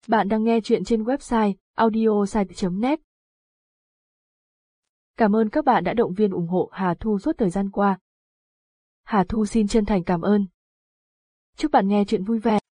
Bạn đang nghe chuyện trên website audiosite.net. Cảm ơn các bạn đã động viên ủng hộ Hà Thu suốt thời gian qua. Hà Thu xin chân thành cảm ơn. Chúc bạn nghe chuyện vui vẻ.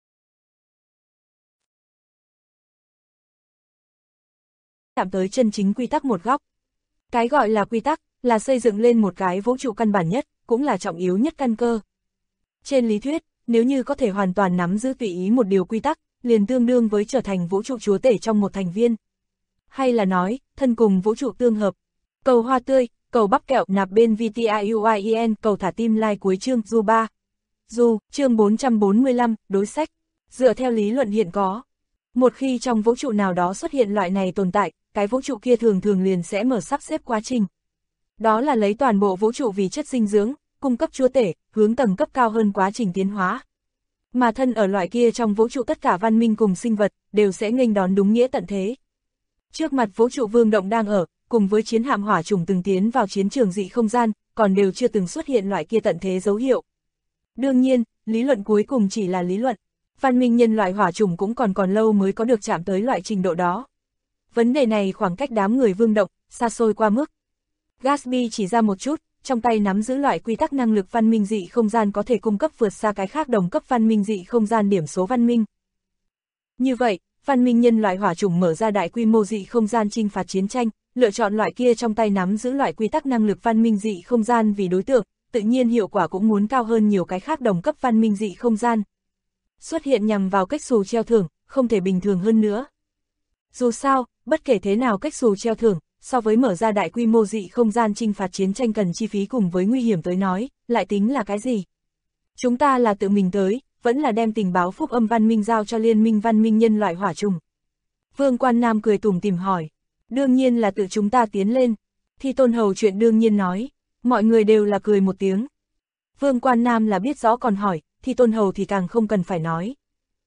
Chạm tới chân chính quy tắc một góc. Cái gọi là quy tắc, là xây dựng lên một cái vũ trụ căn bản nhất, cũng là trọng yếu nhất căn cơ. Trên lý thuyết, nếu như có thể hoàn toàn nắm giữ tùy ý một điều quy tắc, liền tương đương với trở thành vũ trụ chúa tể trong một thành viên. Hay là nói, thân cùng vũ trụ tương hợp. Cầu hoa tươi, cầu bắp kẹo nạp bên VTIUIEN, cầu thả tim like cuối chương Du 3. Du, chương 445, đối sách. Dựa theo lý luận hiện có, một khi trong vũ trụ nào đó xuất hiện loại này tồn tại, cái vũ trụ kia thường thường liền sẽ mở sắp xếp quá trình. Đó là lấy toàn bộ vũ trụ vì chất dinh dưỡng, cung cấp chúa tể, hướng tầng cấp cao hơn quá trình tiến hóa. Mà thân ở loại kia trong vũ trụ tất cả văn minh cùng sinh vật, đều sẽ nghênh đón đúng nghĩa tận thế. Trước mặt vũ trụ vương động đang ở, cùng với chiến hạm hỏa trùng từng tiến vào chiến trường dị không gian, còn đều chưa từng xuất hiện loại kia tận thế dấu hiệu. Đương nhiên, lý luận cuối cùng chỉ là lý luận. Văn minh nhân loại hỏa trùng cũng còn lâu mới có được chạm tới loại trình độ đó. Vấn đề này khoảng cách đám người vương động, xa xôi qua mức. Gatsby chỉ ra một chút, trong tay nắm giữ loại quy tắc năng lực văn minh dị không gian có thể cung cấp vượt xa cái khác đồng cấp văn minh dị không gian điểm số văn minh. Như vậy, văn minh nhân loại hỏa trùng mở ra đại quy mô dị không gian chinh phạt chiến tranh, lựa chọn loại kia trong tay nắm giữ loại quy tắc năng lực văn minh dị không gian vì đối tượng, tự nhiên hiệu quả cũng muốn cao hơn nhiều cái khác đồng cấp văn minh dị không gian. Xuất hiện nhằm vào cách xù treo thưởng, không thể bình thường hơn nữa. Dù sao, bất kể thế nào cách xù treo thưởng, so với mở ra đại quy mô dị không gian chinh phạt chiến tranh cần chi phí cùng với nguy hiểm tới nói, lại tính là cái gì? Chúng ta là tự mình tới, vẫn là đem tình báo phúc âm văn minh giao cho liên minh văn minh nhân loại hỏa trùng. Vương Quan Nam cười tủm tỉm hỏi. Đương nhiên là tự chúng ta tiến lên. Thi Tôn Hầu chuyện đương nhiên nói. Mọi người đều là cười một tiếng. Vương Quan Nam là biết rõ còn hỏi, Thi Tôn Hầu thì càng không cần phải nói.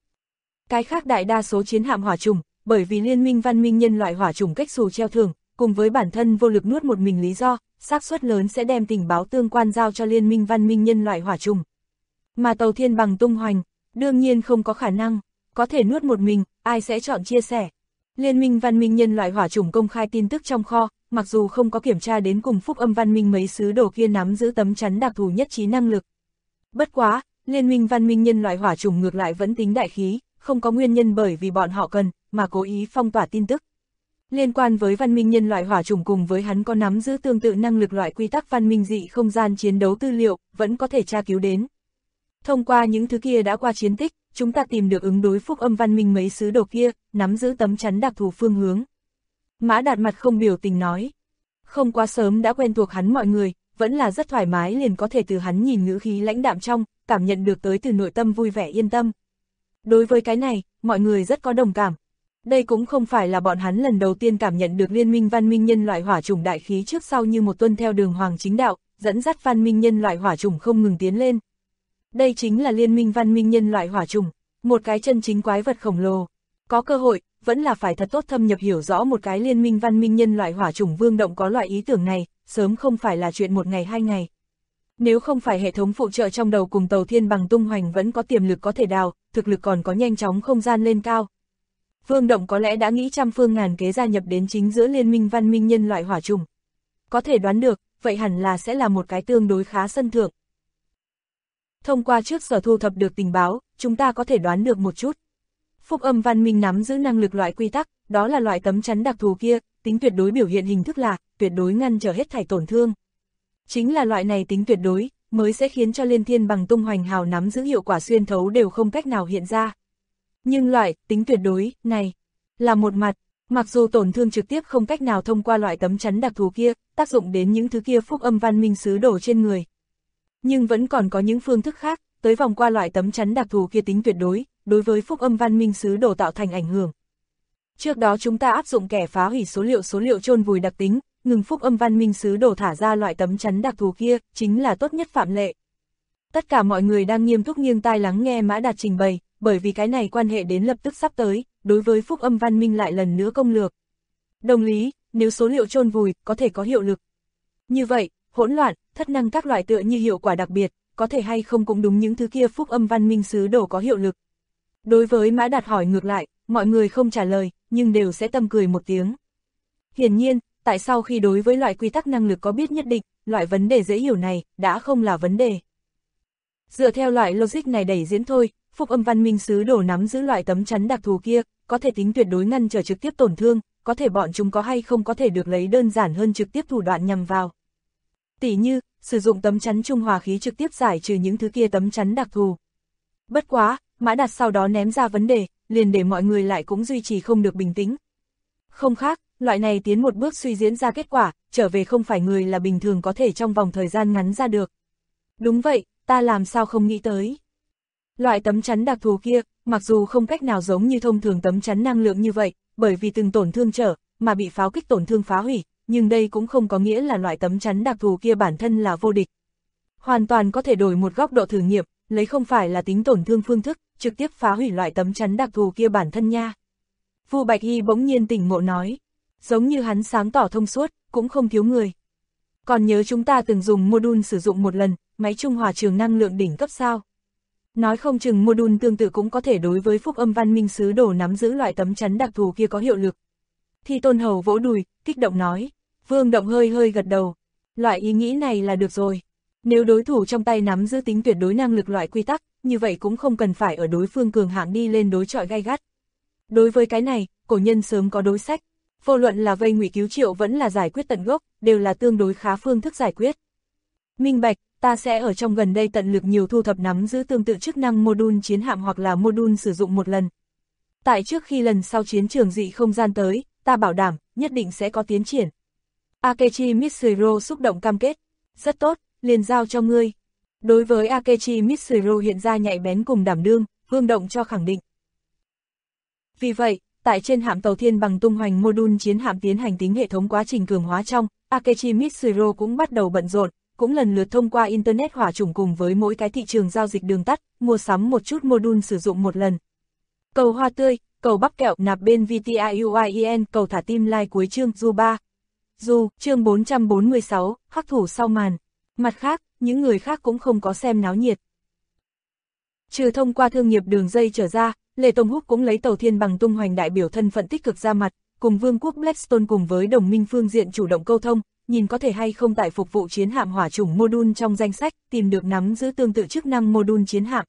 Cái khác đại đa số chiến hạm hỏa trùng, bởi vì liên minh văn minh nhân loại hỏa trùng cách xù treo thưởng, cùng với bản thân vô lực nuốt một mình lý do, xác suất lớn sẽ đem tình báo tương quan giao cho liên minh văn minh nhân loại hỏa trùng. Mà tàu thiên bằng tung hoành, đương nhiên không có khả năng, có thể nuốt một mình, ai sẽ chọn chia sẻ. Liên minh văn minh nhân loại hỏa trùng công khai tin tức trong kho, mặc dù không có kiểm tra đến cùng phúc âm văn minh mấy sứ đồ kia nắm giữ tấm chắn đặc thù nhất trí năng lực. Bất quá, liên minh văn minh nhân loại hỏa trùng ngược lại vẫn tính đại khí, không có nguyên nhân bởi vì bọn họ cần, mà cố ý phong tỏa tin tức. Liên quan với văn minh nhân loại hỏa trùng cùng với hắn có nắm giữ tương tự năng lực loại quy tắc văn minh dị không gian chiến đấu tư liệu, vẫn có thể tra cứu đến. Thông qua những thứ kia đã qua chiến tích, chúng ta tìm được ứng đối phúc âm văn minh mấy sứ đồ kia, nắm giữ tấm chắn đặc thù phương hướng. Mã Đạt mặt không biểu tình nói. Không quá sớm đã quen thuộc hắn mọi người, vẫn là rất thoải mái liền có thể từ hắn nhìn ngữ khí lãnh đạm trong, cảm nhận được tới từ nội tâm vui vẻ yên tâm. Đối với cái này, mọi người rất có đồng cảm. Đây cũng không phải là bọn hắn lần đầu tiên cảm nhận được liên minh văn minh nhân loại hỏa trùng đại khí trước sau như một tuân theo đường hoàng chính đạo, dẫn dắt văn minh nhân loại hỏa trùng không ngừng tiến lên. Đây chính là liên minh văn minh nhân loại hỏa trùng, một cái chân chính quái vật khổng lồ. Có cơ hội, vẫn là phải thật tốt thâm nhập hiểu rõ một cái liên minh văn minh nhân loại hỏa trùng vương động có loại ý tưởng này, sớm không phải là chuyện một ngày hai ngày. Nếu không phải hệ thống phụ trợ trong đầu cùng tàu thiên bằng tung hoành vẫn có tiềm lực có thể đào, thực lực còn có nhanh chóng không gian lên cao. Vương động có lẽ đã nghĩ trăm phương ngàn kế gia nhập đến chính giữa liên minh văn minh nhân loại hỏa trùng. Có thể đoán được, vậy hẳn là sẽ là một cái tương đối khá sân thượng. Thông qua trước giờ thu thập được tình báo, chúng ta có thể đoán được một chút. Phúc âm văn minh nắm giữ năng lực loại quy tắc, đó là loại tấm chắn đặc thù kia, tính tuyệt đối biểu hiện hình thức là, tuyệt đối ngăn trở hết thảy tổn thương. Chính là loại này tính tuyệt đối, mới sẽ khiến cho liên thiên bằng tung hoành hào nắm giữ hiệu quả xuyên thấu đều không cách nào hiện ra. Nhưng loại tính tuyệt đối này là một mặt, mặc dù tổn thương trực tiếp không cách nào thông qua loại tấm chắn đặc thù kia, tác dụng đến những thứ kia phúc âm văn minh sứ đồ trên người. Nhưng vẫn còn có những phương thức khác, tới vòng qua loại tấm chắn đặc thù kia tính tuyệt đối, đối với phúc âm văn minh sứ đồ tạo thành ảnh hưởng. Trước đó chúng ta áp dụng kẻ phá hủy số liệu chôn vùi đặc tính, ngừng phúc âm văn minh sứ đồ thả ra loại tấm chắn đặc thù kia, chính là tốt nhất phạm lệ. Tất cả mọi người đang nghiêm túc nghiêng tai lắng nghe Mã Đạt trình bày, bởi vì cái này quan hệ đến lập tức sắp tới, đối với phúc âm văn minh lại lần nữa công lược. Đồng lý, nếu số liệu chôn vùi, có thể có hiệu lực. Như vậy, hỗn loạn, thất năng các loại tựa như hiệu quả đặc biệt, có thể hay không cũng đúng những thứ kia phúc âm văn minh sứ đồ có hiệu lực. Đối với Mã Đạt hỏi ngược lại, mọi người không trả lời, nhưng đều sẽ tâm cười một tiếng. Hiển nhiên, tại sao khi đối với loại quy tắc năng lực có biết nhất định, loại vấn đề dễ hiểu này, đã không là vấn đề. Dựa theo loại logic này đẩy diễn thôi, Phúc Âm Văn Minh Sứ Đồ nắm giữ loại tấm chắn đặc thù kia, có thể tính tuyệt đối ngăn trở trực tiếp tổn thương, có thể bọn chúng có hay không có thể được lấy đơn giản hơn trực tiếp thủ đoạn nhằm vào. Tỉ như, sử dụng tấm chắn trung hòa khí trực tiếp giải trừ những thứ kia tấm chắn đặc thù. Bất quá, Mã Đạt sau đó ném ra vấn đề, liền để mọi người lại cũng duy trì không được bình tĩnh. Không khác, loại này tiến một bước suy diễn ra kết quả, trở về không phải người là bình thường có thể trong vòng thời gian ngắn ra được. Đúng vậy, ta làm sao không nghĩ tới. Loại tấm chắn đặc thù kia, mặc dù không cách nào giống như thông thường tấm chắn năng lượng như vậy, bởi vì từng tổn thương trở, mà bị pháo kích tổn thương phá hủy, nhưng đây cũng không có nghĩa là loại tấm chắn đặc thù kia bản thân là vô địch. Hoàn toàn có thể đổi một góc độ thử nghiệm, lấy không phải là tính tổn thương phương thức, trực tiếp phá hủy loại tấm chắn đặc thù kia bản thân nha. Vu Bạch Hy bỗng nhiên tỉnh ngộ nói, giống như hắn sáng tỏ thông suốt, cũng không thiếu người. Còn nhớ chúng ta từng dùng module sử dụng một lần, máy trung hòa trường năng lượng đỉnh cấp sao? Nói không chừng module tương tự cũng có thể đối với Phúc Âm Văn Minh Sứ Đồ nắm giữ loại tấm chắn đặc thù kia có hiệu lực. Thi Tôn Hầu vỗ đùi, kích động nói, Vương Động hơi hơi gật đầu, loại ý nghĩ này là được rồi. Nếu đối thủ trong tay nắm giữ tính tuyệt đối năng lực loại quy tắc, như vậy cũng không cần phải ở đối phương cường hạng đi lên đối chọi gay gắt. Đối với cái này, cổ nhân sớm có đối sách, vô luận là vây ngụy cứu triệu vẫn là giải quyết tận gốc, đều là tương đối khá phương thức giải quyết. Minh bạch, ta sẽ ở trong gần đây tận lực nhiều thu thập nắm giữ tương tự chức năng module chiến hạm hoặc là module sử dụng một lần. Tại trước khi lần sau chiến trường dị không gian tới, ta bảo đảm, nhất định sẽ có tiến triển. Akechi Mitsuhiro xúc động cam kết, rất tốt, liền giao cho ngươi. Đối với Akechi Mitsuhiro hiện ra nhạy bén cùng đảm đương, Vương Động cho khẳng định. Vì vậy, tại trên hạm tàu Thiên Bằng tung hoành module chiến hạm tiến hành tính hệ thống quá trình cường hóa trong, Akechi Mitsuhiro cũng bắt đầu bận rộn, cũng lần lượt thông qua Internet hỏa chủng cùng với mỗi cái thị trường giao dịch đường tắt, mua sắm một chút module sử dụng một lần. Cầu hoa tươi, cầu bắp kẹo nạp bên VTIUIEN, cầu thả tim like cuối chương Du 3. Du, chương 446, khắc thủ sau màn. Mặt khác, những người khác cũng không có xem náo nhiệt. Trừ thông qua thương nghiệp đường dây trở ra, Lê Tông Húc cũng lấy tàu Thiên Bằng tung hoành đại biểu thân phận tích cực ra mặt, cùng Vương quốc Blackstone cùng với đồng minh phương diện chủ động câu thông, nhìn có thể hay không tại phục vụ chiến hạm hỏa chủng module trong danh sách, tìm được nắm giữ tương tự chức năng module chiến hạm.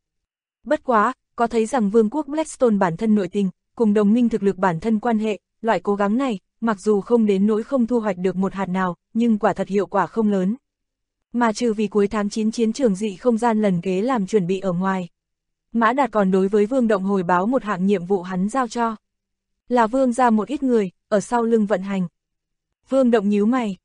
Bất quá, có thấy rằng Vương quốc Blackstone bản thân nội tình, cùng đồng minh thực lực bản thân quan hệ, loại cố gắng này, mặc dù không đến nỗi không thu hoạch được một hạt nào, nhưng quả thật hiệu quả không lớn. Mà trừ vì cuối tháng 9 chiến trường dị không gian lần kế làm chuẩn bị ở ngoài. Mã Đạt còn đối với Vương Động hồi báo một hạng nhiệm vụ hắn giao cho. Là Vương ra một ít người, ở sau lưng vận hành. Vương Động nhíu mày.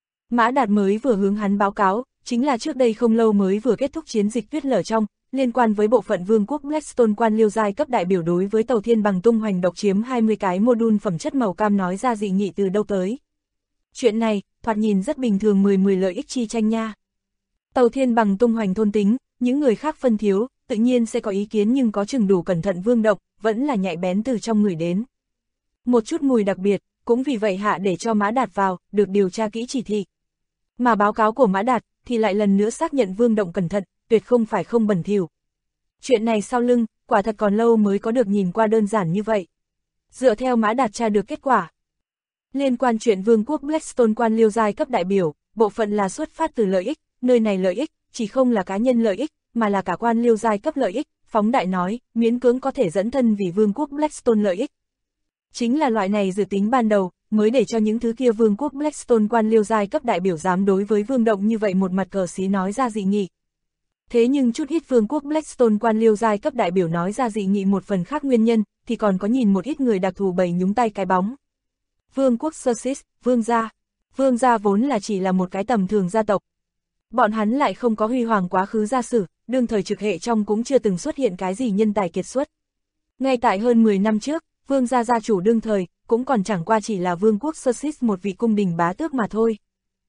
Mã Đạt mới vừa hướng hắn báo cáo, chính là trước đây không lâu mới vừa kết thúc chiến dịch tuyết lở trong, liên quan với bộ phận Vương quốc Blackstone quan liêu giai cấp đại biểu đối với tàu Thiên Bằng tung hoành độc chiếm 20 cái module phẩm chất màu cam nói ra dị nghị từ đâu tới. Chuyện này, thoạt nhìn rất bình thường 10 lợi ích chi tranh nha. Tàu Thiên Bằng tung hoành thôn tính, những người khác phân thiếu, tự nhiên sẽ có ý kiến nhưng có chừng đủ cẩn thận Vương Động, vẫn là nhạy bén từ trong người đến. Một chút mùi đặc biệt, cũng vì vậy hạ để cho Mã Đạt vào, được điều tra kỹ chỉ thị. Mà báo cáo của Mã Đạt, thì lại lần nữa xác nhận Vương Động cẩn thận, tuyệt không phải không bẩn thỉu. Chuyện này sau lưng, quả thật còn lâu mới có được nhìn qua đơn giản như vậy. Dựa theo Mã Đạt tra được kết quả. Liên quan chuyện Vương quốc Blackstone quan liêu giai cấp đại biểu, bộ phận là xuất phát từ lợi ích, nơi này lợi ích, chỉ không là cá nhân lợi ích, mà là cả quan liêu giai cấp lợi ích, phóng đại nói, miễn cưỡng có thể dẫn thân vì Vương quốc Blackstone lợi ích. Chính là loại này dự tính ban đầu, mới để cho những thứ kia Vương quốc Blackstone quan liêu giai cấp đại biểu dám đối với Vương Động như vậy một mặt cờ xí nói ra dị nghị. Thế nhưng chút ít Vương quốc Blackstone quan liêu giai cấp đại biểu nói ra dị nghị một phần khác nguyên nhân, thì còn có nhìn một ít người đặc thù bày nhúng tay cái bóng. Vương quốc Sussex, Vương gia. Vương gia vốn là chỉ là một cái tầm thường gia tộc. Bọn hắn lại không có huy hoàng quá khứ gia sử, đương thời trực hệ trong cũng chưa từng xuất hiện cái gì nhân tài kiệt xuất. Ngay tại hơn 10 năm trước, Vương gia gia chủ đương thời, cũng còn chẳng qua chỉ là Vương quốc Sussex một vị cung đình bá tước mà thôi.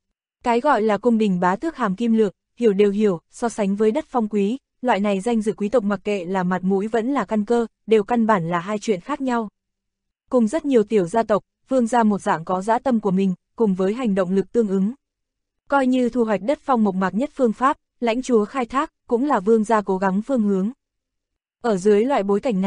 Cái gọi là cung đình bá tước hàm kim lược, hiểu đều hiểu, so sánh với đất phong quý, loại này danh dự quý tộc mặc kệ là mặt mũi vẫn là căn cơ, đều căn bản là hai chuyện khác nhau. Cùng rất nhiều tiểu gia tộc, Vương gia một dạng có dã tâm của mình, cùng với hành động lực tương ứng. Coi như thu hoạch đất phong mộc mạc nhất phương pháp, lãnh chúa khai thác, cũng là Vương gia cố gắng phương hướng. Ở dưới loại bối cảnh này,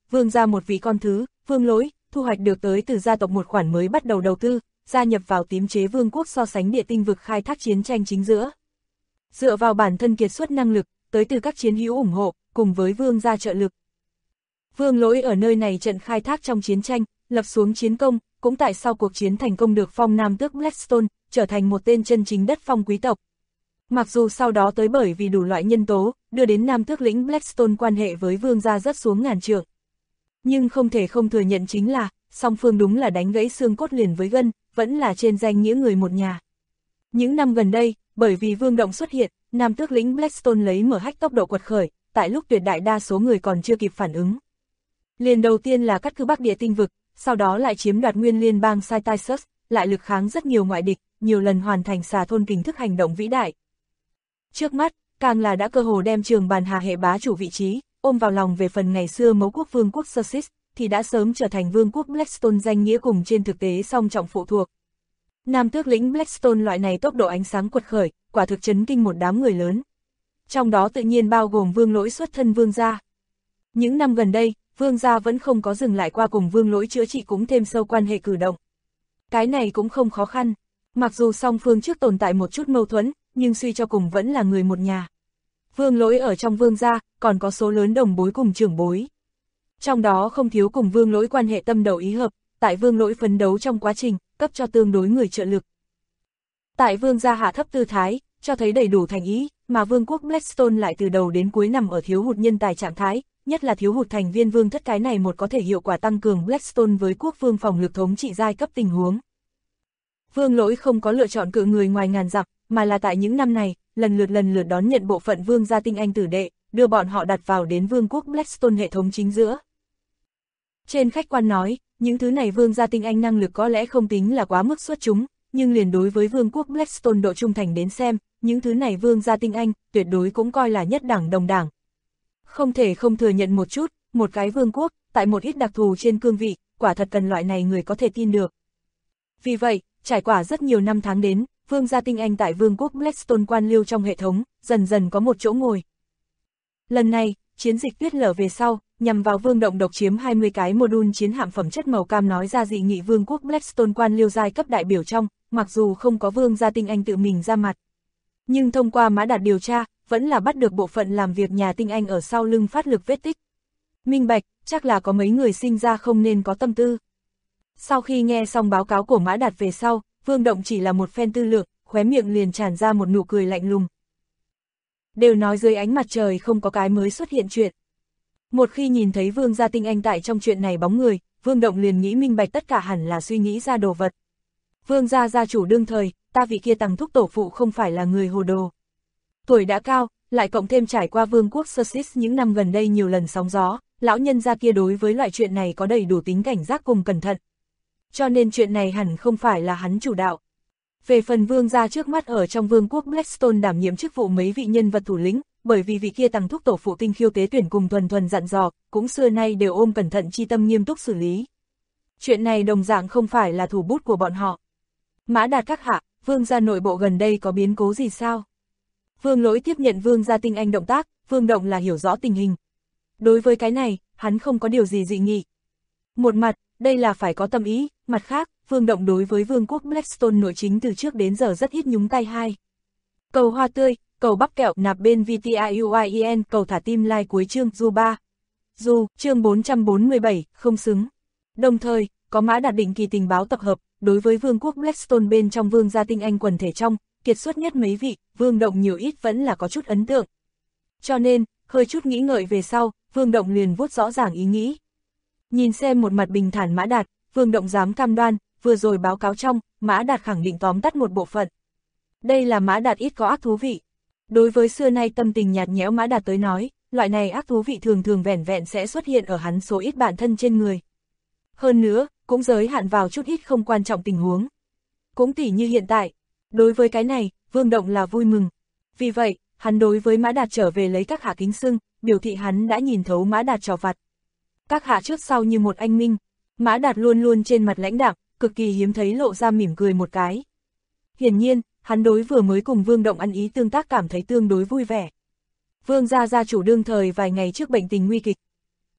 Vương gia một vị con thứ, Vương Lỗi, thu hoạch được tới từ gia tộc một khoản mới bắt đầu đầu tư, gia nhập vào tím chế vương quốc so sánh địa tinh vực khai thác chiến tranh chính giữa. Dựa vào bản thân kiệt xuất năng lực, tới từ các chiến hữu ủng hộ, cùng với vương gia trợ lực. Vương Lỗi ở nơi này trận khai thác trong chiến tranh, lập xuống chiến công, cũng tại sau cuộc chiến thành công được phong nam tước Blackstone, trở thành một tên chân chính đất phong quý tộc. Mặc dù sau đó tới bởi vì đủ loại nhân tố, đưa đến nam tước lĩnh Blackstone quan hệ với vương gia rất xuống ngàn trượng. Nhưng không thể không thừa nhận chính là, song phương đúng là đánh gãy xương cốt liền với gân, vẫn là trên danh nghĩa người một nhà. Những năm gần đây, bởi vì vương động xuất hiện, nam tước lĩnh Blackstone lấy mở hách tốc độ quật khởi, tại lúc tuyệt đại đa số người còn chưa kịp phản ứng. Liền đầu tiên là cắt cứ Bắc Địa tinh vực, sau đó lại chiếm đoạt nguyên liên bang Cytisus, lại lực kháng rất nhiều ngoại địch, nhiều lần hoàn thành xà thôn kình thức hành động vĩ đại. Trước mắt, càng là đã cơ hồ đem Trường Bàn Hà hệ bá chủ vị trí, ôm vào lòng về phần ngày xưa mấu quốc vương quốc Sussex, thì đã sớm trở thành vương quốc Blackstone danh nghĩa cùng trên thực tế song trọng phụ thuộc. Nam tước lĩnh Blackstone loại này tốc độ ánh sáng quật khởi, quả thực chấn kinh một đám người lớn. Trong đó tự nhiên bao gồm Vương Lỗi xuất thân vương gia. Những năm gần đây, vương gia vẫn không có dừng lại qua cùng Vương Lỗi chữa trị cũng thêm sâu quan hệ cử động. Cái này cũng không khó khăn, mặc dù song phương trước tồn tại một chút mâu thuẫn, nhưng suy cho cùng vẫn là người một nhà. Vương Lỗi ở trong vương gia, còn có số lớn đồng bối cùng trưởng bối. Trong đó không thiếu cùng Vương Lỗi quan hệ tâm đầu ý hợp, tại Vương Lỗi phấn đấu trong quá trình, cấp cho tương đối người trợ lực. Tại vương gia hạ thấp tư thái, cho thấy đầy đủ thành ý, mà vương quốc Blackstone lại từ đầu đến cuối nằm ở thiếu hụt nhân tài trạng thái, nhất là thiếu hụt thành viên vương thất, cái này một có thể hiệu quả tăng cường Blackstone với quốc vương phòng lực thống trị giai cấp tình huống. Vương Lỗi không có lựa chọn cự người ngoài ngàn dặm, mà là tại những năm này, lần lượt đón nhận bộ phận vương gia tinh anh tử đệ, đưa bọn họ đặt vào đến vương quốc Blackstone hệ thống chính giữa. Trên khách quan nói, những thứ này vương gia tinh anh năng lực có lẽ không tính là quá mức xuất chúng, nhưng liền đối với vương quốc Blackstone độ trung thành đến xem, những thứ này vương gia tinh anh, tuyệt đối cũng coi là nhất đẳng đồng đảng. Không thể không thừa nhận một chút, một cái vương quốc, tại một ít đặc thù trên cương vị, quả thật cần loại này người có thể tin được. Vì vậy, trải qua rất nhiều năm tháng đến, vương gia tinh anh tại vương quốc Blackstone quan liêu trong hệ thống, dần dần có một chỗ ngồi. Lần này, chiến dịch tuyết lở về sau, nhằm vào vương động độc chiếm 20 cái module chiến hạm phẩm chất màu cam nói ra dị nghị vương quốc Blackstone quan liêu giai cấp đại biểu trong, mặc dù không có vương gia tinh anh tự mình ra mặt. Nhưng thông qua Mã Đạt điều tra, vẫn là bắt được bộ phận làm việc nhà tinh anh ở sau lưng phát lực vết tích. Minh bạch, chắc là có mấy người sinh ra không nên có tâm tư. Sau khi nghe xong báo cáo của Mã Đạt về sau, Vương Động chỉ là một phen tư lược, khóe miệng liền tràn ra một nụ cười lạnh lùng. Đều nói dưới ánh mặt trời không có cái mới xuất hiện chuyện. Một khi nhìn thấy vương gia tinh anh tại trong chuyện này bóng người, Vương Động liền nghĩ minh bạch tất cả hẳn là suy nghĩ ra đồ vật. Vương gia gia chủ đương thời, ta vị kia Tằng thúc tổ phụ không phải là người hồ đồ. Tuổi đã cao, lại cộng thêm trải qua vương quốc Sussex những năm gần đây nhiều lần sóng gió, lão nhân gia kia đối với loại chuyện này có đầy đủ tính cảnh giác cùng cẩn thận. Cho nên chuyện này hẳn không phải là hắn chủ đạo. Về phần vương gia trước mắt ở trong vương quốc Blackstone đảm nhiệm chức vụ mấy vị nhân vật thủ lĩnh, bởi vì vị kia Tằng thúc tổ phụ tinh khiêu tế tuyển cùng thuần dặn dò, cũng xưa nay đều ôm cẩn thận chi tâm nghiêm túc xử lý. Chuyện này đồng dạng không phải là thủ bút của bọn họ. Mã Đạt các hạ, vương gia nội bộ gần đây có biến cố gì sao? Vương Lỗi tiếp nhận vương gia tinh anh động tác, Vương Động là hiểu rõ tình hình. Đối với cái này, hắn không có điều gì dị nghị. Một mặt, đây là phải có tâm ý, mặt khác, Vương Động đối với vương quốc Blackstone nội chính từ trước đến giờ rất ít nhúng tay hai. Cầu hoa tươi, cầu bắp kẹo nạp bên VTIUIEN, cầu thả tim like cuối chương du 3. Du, chương 447, không xứng. Đồng thời, có Mã Đạt định kỳ tình báo tập hợp, đối với vương quốc Blackstone bên trong vương gia tinh anh quần thể trong, kiệt xuất nhất mấy vị, Vương Động nhiều ít vẫn là có chút ấn tượng. Cho nên, hơi chút nghĩ ngợi về sau, Vương Động liền vuốt rõ ràng ý nghĩ. Nhìn xem một mặt bình thản Mã Đạt, Vương Động dám cam đoan, vừa rồi báo cáo trong, Mã Đạt khẳng định tóm tắt một bộ phận. Đây là Mã Đạt ít có ác thú vị. Đối với xưa nay tâm tình nhạt nhẽo Mã Đạt tới nói, loại này ác thú vị thường thường vẻn vẹn sẽ xuất hiện ở hắn số ít bản thân trên người. Hơn nữa, cũng giới hạn vào chút ít không quan trọng tình huống. Cũng tỉ như hiện tại, đối với cái này, Vương Động là vui mừng. Vì vậy, hắn đối với Mã Đạt trở về lấy các hạ kính xưng, biểu thị hắn đã nhìn thấu Mã Đạt trò vặt. Các hạ trước sau như một anh minh, Mã Đạt luôn luôn trên mặt lãnh đạm, cực kỳ hiếm thấy lộ ra mỉm cười một cái. Hiển nhiên, hắn đối vừa mới cùng Vương Động ăn ý tương tác cảm thấy tương đối vui vẻ. Vương gia gia chủ đương thời vài ngày trước bệnh tình nguy kịch.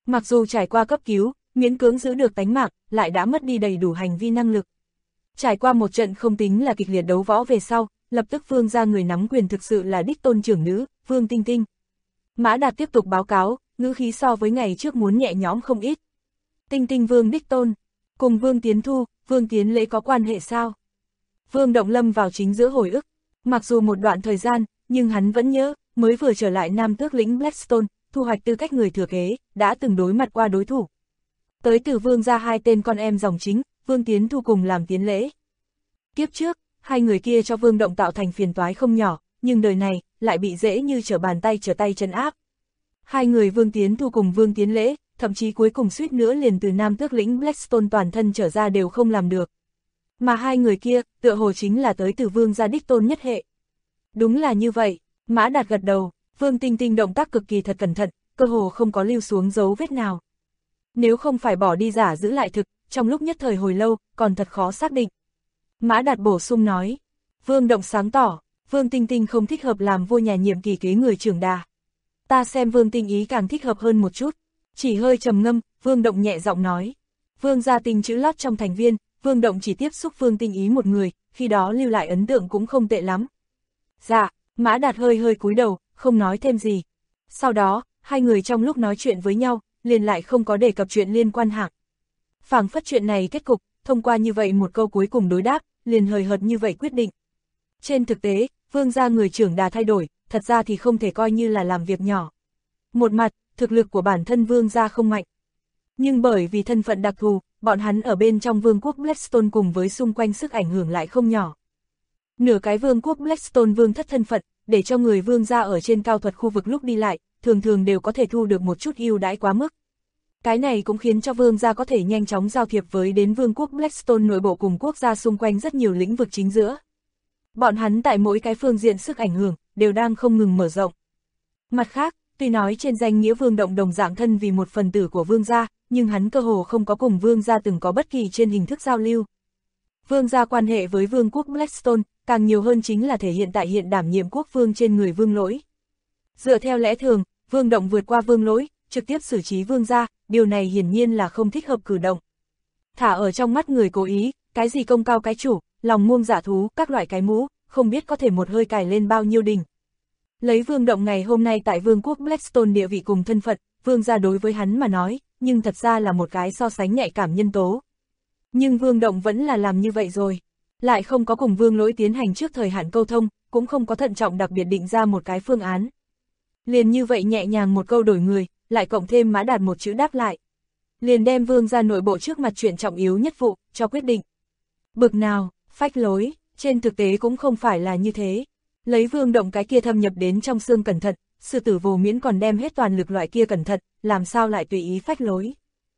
Mặc dù trải qua cấp cứu, miễn cưỡng giữ được tánh mạng, lại đã mất đi đầy đủ hành vi năng lực. Trải qua một trận không tính là kịch liệt đấu võ về sau, lập tức Vương gia người nắm quyền thực sự là đích tôn trưởng nữ, Vương Tinh Tinh. Mã Đạt tiếp tục báo cáo, ngữ khí so với ngày trước muốn nhẹ nhõm không ít. Tinh Tinh Vương đích tôn, cùng Vương Tiến Thu, Vương Tiến Lễ có quan hệ sao? Vương Động lâm vào chính giữa hồi ức, mặc dù một đoạn thời gian, nhưng hắn vẫn nhớ, mới vừa trở lại Nam Tước lĩnh Blackstone, thu hoạch tư cách người thừa kế, đã từng đối mặt qua đối thủ. Tới từ Vương gia hai tên con em dòng chính, Vương Tiến Thu cùng làm Tiến Lễ. Kiếp trước, hai người kia cho Vương Động tạo thành phiền toái không nhỏ, nhưng đời này, lại bị dễ như trở bàn tay trấn áp. Hai người Vương Tiến Thu cùng Vương Tiến Lễ, thậm chí cuối cùng suýt nữa liền từ Nam Tước lĩnh Blackstone toàn thân trở ra đều không làm được. Mà hai người kia, tựa hồ chính là tới từ Vương gia đích tôn nhất hệ. Đúng là như vậy, Mã Đạt gật đầu, Vương Tinh Tinh động tác cực kỳ thật cẩn thận, cơ hồ không có lưu xuống dấu vết nào. Nếu không phải bỏ đi giả giữ lại thực, trong lúc nhất thời hồi lâu, còn thật khó xác định. Mã Đạt bổ sung nói, Vương Động sáng tỏ, Vương Tinh Tinh không thích hợp làm vua nhà nhiệm kỳ kế người trưởng đà. Ta xem Vương Tinh Ý càng thích hợp hơn một chút. Chỉ hơi trầm ngâm, Vương Động nhẹ giọng nói. Vương gia Tinh chữ lót trong thành viên, Vương Động chỉ tiếp xúc Vương Tinh Ý một người, khi đó lưu lại ấn tượng cũng không tệ lắm. Dạ, Mã Đạt hơi cúi đầu, không nói thêm gì. Sau đó, hai người trong lúc nói chuyện với nhau, liền lại không có đề cập chuyện liên quan hạng. Phảng phất chuyện này kết cục, thông qua như vậy một câu cuối cùng đối đáp, liền hời hợt như vậy quyết định. Trên thực tế, Vương gia người trưởng đà thay đổi, thật ra thì không thể coi như là làm việc nhỏ. Một mặt, thực lực của bản thân Vương gia không mạnh. Nhưng bởi vì thân phận đặc thù, bọn hắn ở bên trong Vương quốc Blackstone cùng với xung quanh sức ảnh hưởng lại không nhỏ. Nửa cái Vương quốc Blackstone vương thất thân phận, để cho người Vương gia ở trên cao thuật khu vực lúc đi lại, thường đều có thể thu được một chút ưu đãi quá mức. Cái này cũng khiến cho Vương gia có thể nhanh chóng giao thiệp với đến Vương quốc Blackstone nội bộ cùng quốc gia xung quanh rất nhiều lĩnh vực chính giữa. Bọn hắn tại mỗi cái phương diện sức ảnh hưởng, đều đang không ngừng mở rộng. Mặt khác, tuy nói trên danh nghĩa Vương Động đồng dạng thân vì một phần tử của Vương gia, nhưng hắn cơ hồ không có cùng Vương gia từng có bất kỳ trên hình thức giao lưu. Vương gia quan hệ với Vương quốc Blackstone, càng nhiều hơn chính là thể hiện tại hiện đảm nhiệm quốc vương trên người Vương Lỗi. Dựa theo lẽ thường, Vương Động vượt qua Vương Lỗi, trực tiếp xử trí Vương gia, điều này hiển nhiên là không thích hợp cử động. Thả ở trong mắt người cố ý, cái gì công cao cái chủ, lòng muông giả thú, các loại cái mũ, không biết có thể một hơi cài lên bao nhiêu đỉnh. Lấy Vương Động ngày hôm nay tại Vương quốc Blackstone địa vị cùng thân phận, Vương gia đối với hắn mà nói, nhưng thật ra là một cái so sánh nhạy cảm nhân tố. Nhưng Vương Động vẫn là làm như vậy rồi. Lại không có cùng Vương Lỗi tiến hành trước thời hạn câu thông, cũng không có thận trọng đặc biệt định ra một cái phương án. Liền như vậy nhẹ nhàng một câu đổi người, lại cộng thêm Mã Đạt một chữ đáp lại. Liền đem Vương gia nội bộ trước mặt chuyện trọng yếu nhất vụ, cho quyết định. Bực nào, phách lối, trên thực tế cũng không phải là như thế. Lấy Vương Động cái kia thâm nhập đến trong xương cẩn thận, sư tử vô miễn còn đem hết toàn lực loại kia cẩn thận, làm sao lại tùy ý phách lối.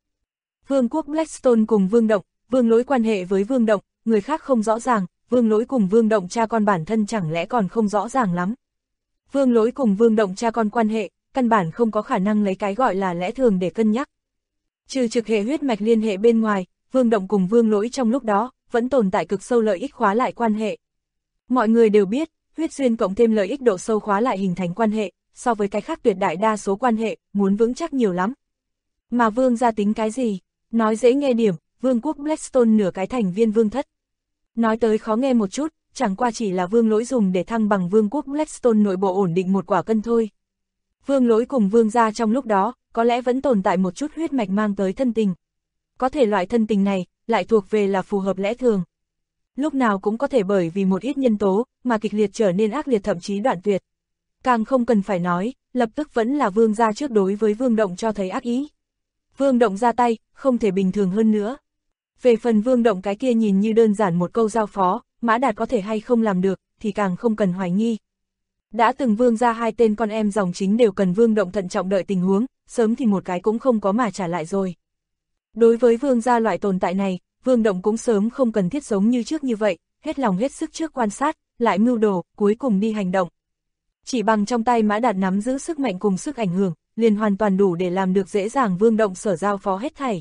Vương quốc Blackstone cùng Vương Động, Vương Lỗi quan hệ với Vương Động, người khác không rõ ràng, Vương Lỗi cùng Vương Động cha con bản thân chẳng lẽ còn không rõ ràng lắm. Vương Lỗi cùng Vương Động cha con quan hệ, căn bản không có khả năng lấy cái gọi là lẽ thường để cân nhắc. Trừ trực hệ huyết mạch liên hệ bên ngoài, Vương Động cùng Vương Lỗi trong lúc đó, vẫn tồn tại cực sâu lợi ích khóa lại quan hệ. Mọi người đều biết, huyết duyên cộng thêm lợi ích độ sâu khóa lại hình thành quan hệ, so với cái khác tuyệt đại đa số quan hệ, muốn vững chắc nhiều lắm. Mà Vương gia tính cái gì? Nói dễ nghe điểm, Vương quốc Blackstone nửa cái thành viên vương thất. Nói tới khó nghe một chút, chẳng qua chỉ là Vương Lỗi dùng để thăng bằng Vương quốc Blackstone nội bộ ổn định một quả cân thôi. Vương Lỗi cùng Vương gia trong lúc đó, có lẽ vẫn tồn tại một chút huyết mạch mang tới thân tình. Có thể loại thân tình này, lại thuộc về là phù hợp lẽ thường. Lúc nào cũng có thể bởi vì một ít nhân tố, mà kịch liệt trở nên ác liệt thậm chí đoạn tuyệt. Càng không cần phải nói, lập tức vẫn là Vương gia trước đối với Vương Động cho thấy ác ý. Vương Động ra tay, không thể bình thường hơn nữa. Về phần Vương Động cái kia nhìn như đơn giản một câu giao phó, Mã Đạt có thể hay không làm được, thì càng không cần hoài nghi. Đã từng Vương gia hai tên con em dòng chính đều cần Vương Động thận trọng đợi tình huống, sớm thì một cái cũng không có mà trả lại rồi. Đối với Vương gia loại tồn tại này, Vương Động cũng sớm không cần thiết giống như trước như vậy, hết lòng hết sức trước quan sát, lại mưu đồ, cuối cùng đi hành động. Chỉ bằng trong tay Mã Đạt nắm giữ sức mạnh cùng sức ảnh hưởng, liền hoàn toàn đủ để làm được dễ dàng Vương Động sở giao phó hết thảy.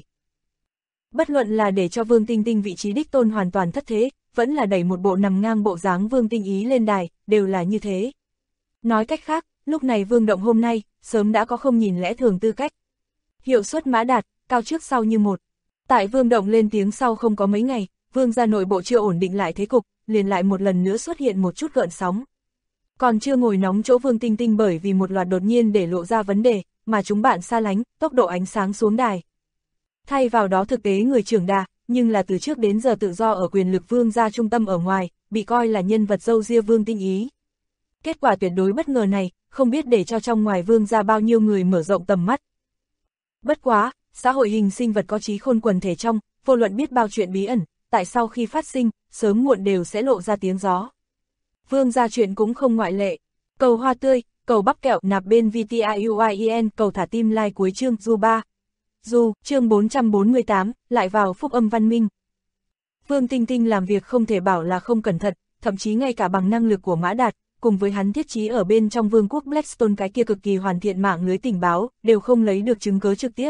Bất luận là để cho Vương Tinh Tinh vị trí đích tôn hoàn toàn thất thế, vẫn là đẩy một bộ nằm ngang bộ dáng Vương Tinh Ý lên đài, đều là như thế. Nói cách khác, lúc này Vương Động hôm nay, sớm đã có không nhìn lẽ thường tư cách. hiệu suất mã đạt, cao trước sau như một. Tại Vương Động lên tiếng sau không có mấy ngày, Vương gia nội bộ chưa ổn định lại thế cục, liền lại một lần nữa xuất hiện một chút gợn sóng. Còn chưa ngồi nóng chỗ Vương Tinh Tinh bởi vì một loạt đột nhiên để lộ ra vấn đề, mà chúng bạn xa lánh, tốc độ ánh sáng xuống đài. Thay vào đó thực tế người trưởng đà, nhưng là từ trước đến giờ tự do ở quyền lực Vương gia trung tâm ở ngoài, bị coi là nhân vật râu ria Vương Tinh Ý. Kết quả tuyệt đối bất ngờ này, không biết để cho trong ngoài Vương gia bao nhiêu người mở rộng tầm mắt. Bất quá, xã hội hình sinh vật có trí khôn quần thể trong, vô luận biết bao chuyện bí ẩn, tại sau khi phát sinh, sớm muộn đều sẽ lộ ra tiếng gió. Vương gia chuyện cũng không ngoại lệ. Cầu hoa tươi, cầu bắp kẹo nạp bên VTIUIEN, cầu thả tim like cuối chương Du 3. Du, chương 448, lại vào phúc âm văn minh. Vương Tinh Tinh làm việc không thể bảo là không cẩn thận, thậm chí ngay cả bằng năng lực của Mã Đạt, cùng với hắn thiết trí ở bên trong vương quốc Blackstone cái kia cực kỳ hoàn thiện mạng lưới tình báo, đều không lấy được chứng cứ trực tiếp.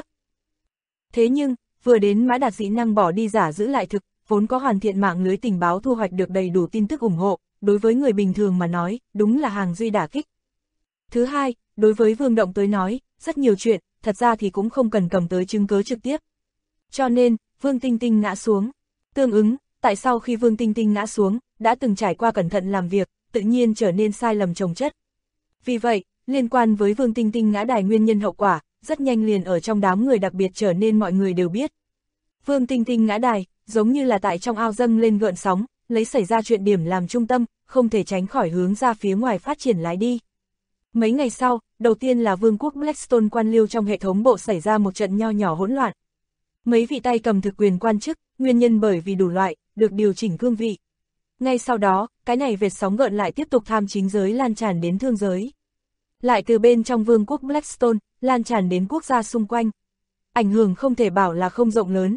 Thế nhưng, vừa đến Mã Đạt dĩ năng bỏ đi giả giữ lại thực, vốn có hoàn thiện mạng lưới tình báo thu hoạch được đầy đủ tin tức ủng hộ, đối với người bình thường mà nói, đúng là hàng duy đả kích. Thứ hai, đối với Vương Động tới nói, rất nhiều chuyện, thật ra thì cũng không cần cầm tới chứng cứ trực tiếp. Cho nên, Vương Tinh Tinh ngã xuống. Tương ứng, tại sau khi Vương Tinh Tinh ngã xuống, đã từng trải qua cẩn thận làm việc, tự nhiên trở nên sai lầm chồng chất. Vì vậy, liên quan với Vương Tinh Tinh ngã đài nguyên nhân hậu quả, rất nhanh liền ở trong đám người đặc biệt trở nên mọi người đều biết. Vương Tinh Tinh ngã đài, giống như là tại trong ao dâng lên gợn sóng, lấy xảy ra chuyện điểm làm trung tâm, không thể tránh khỏi hướng ra phía ngoài phát triển lái đi. Mấy ngày sau, đầu tiên là vương quốc Blackstone quan liêu trong hệ thống bộ xảy ra một trận nho nhỏ hỗn loạn. Mấy vị tay cầm thực quyền quan chức, nguyên nhân bởi vì đủ loại, được điều chỉnh cương vị. Ngay sau đó, cái này vệt sóng gợn lại tiếp tục tham chính giới lan tràn đến thương giới. Lại từ bên trong vương quốc Blackstone, lan tràn đến quốc gia xung quanh. Ảnh hưởng không thể bảo là không rộng lớn.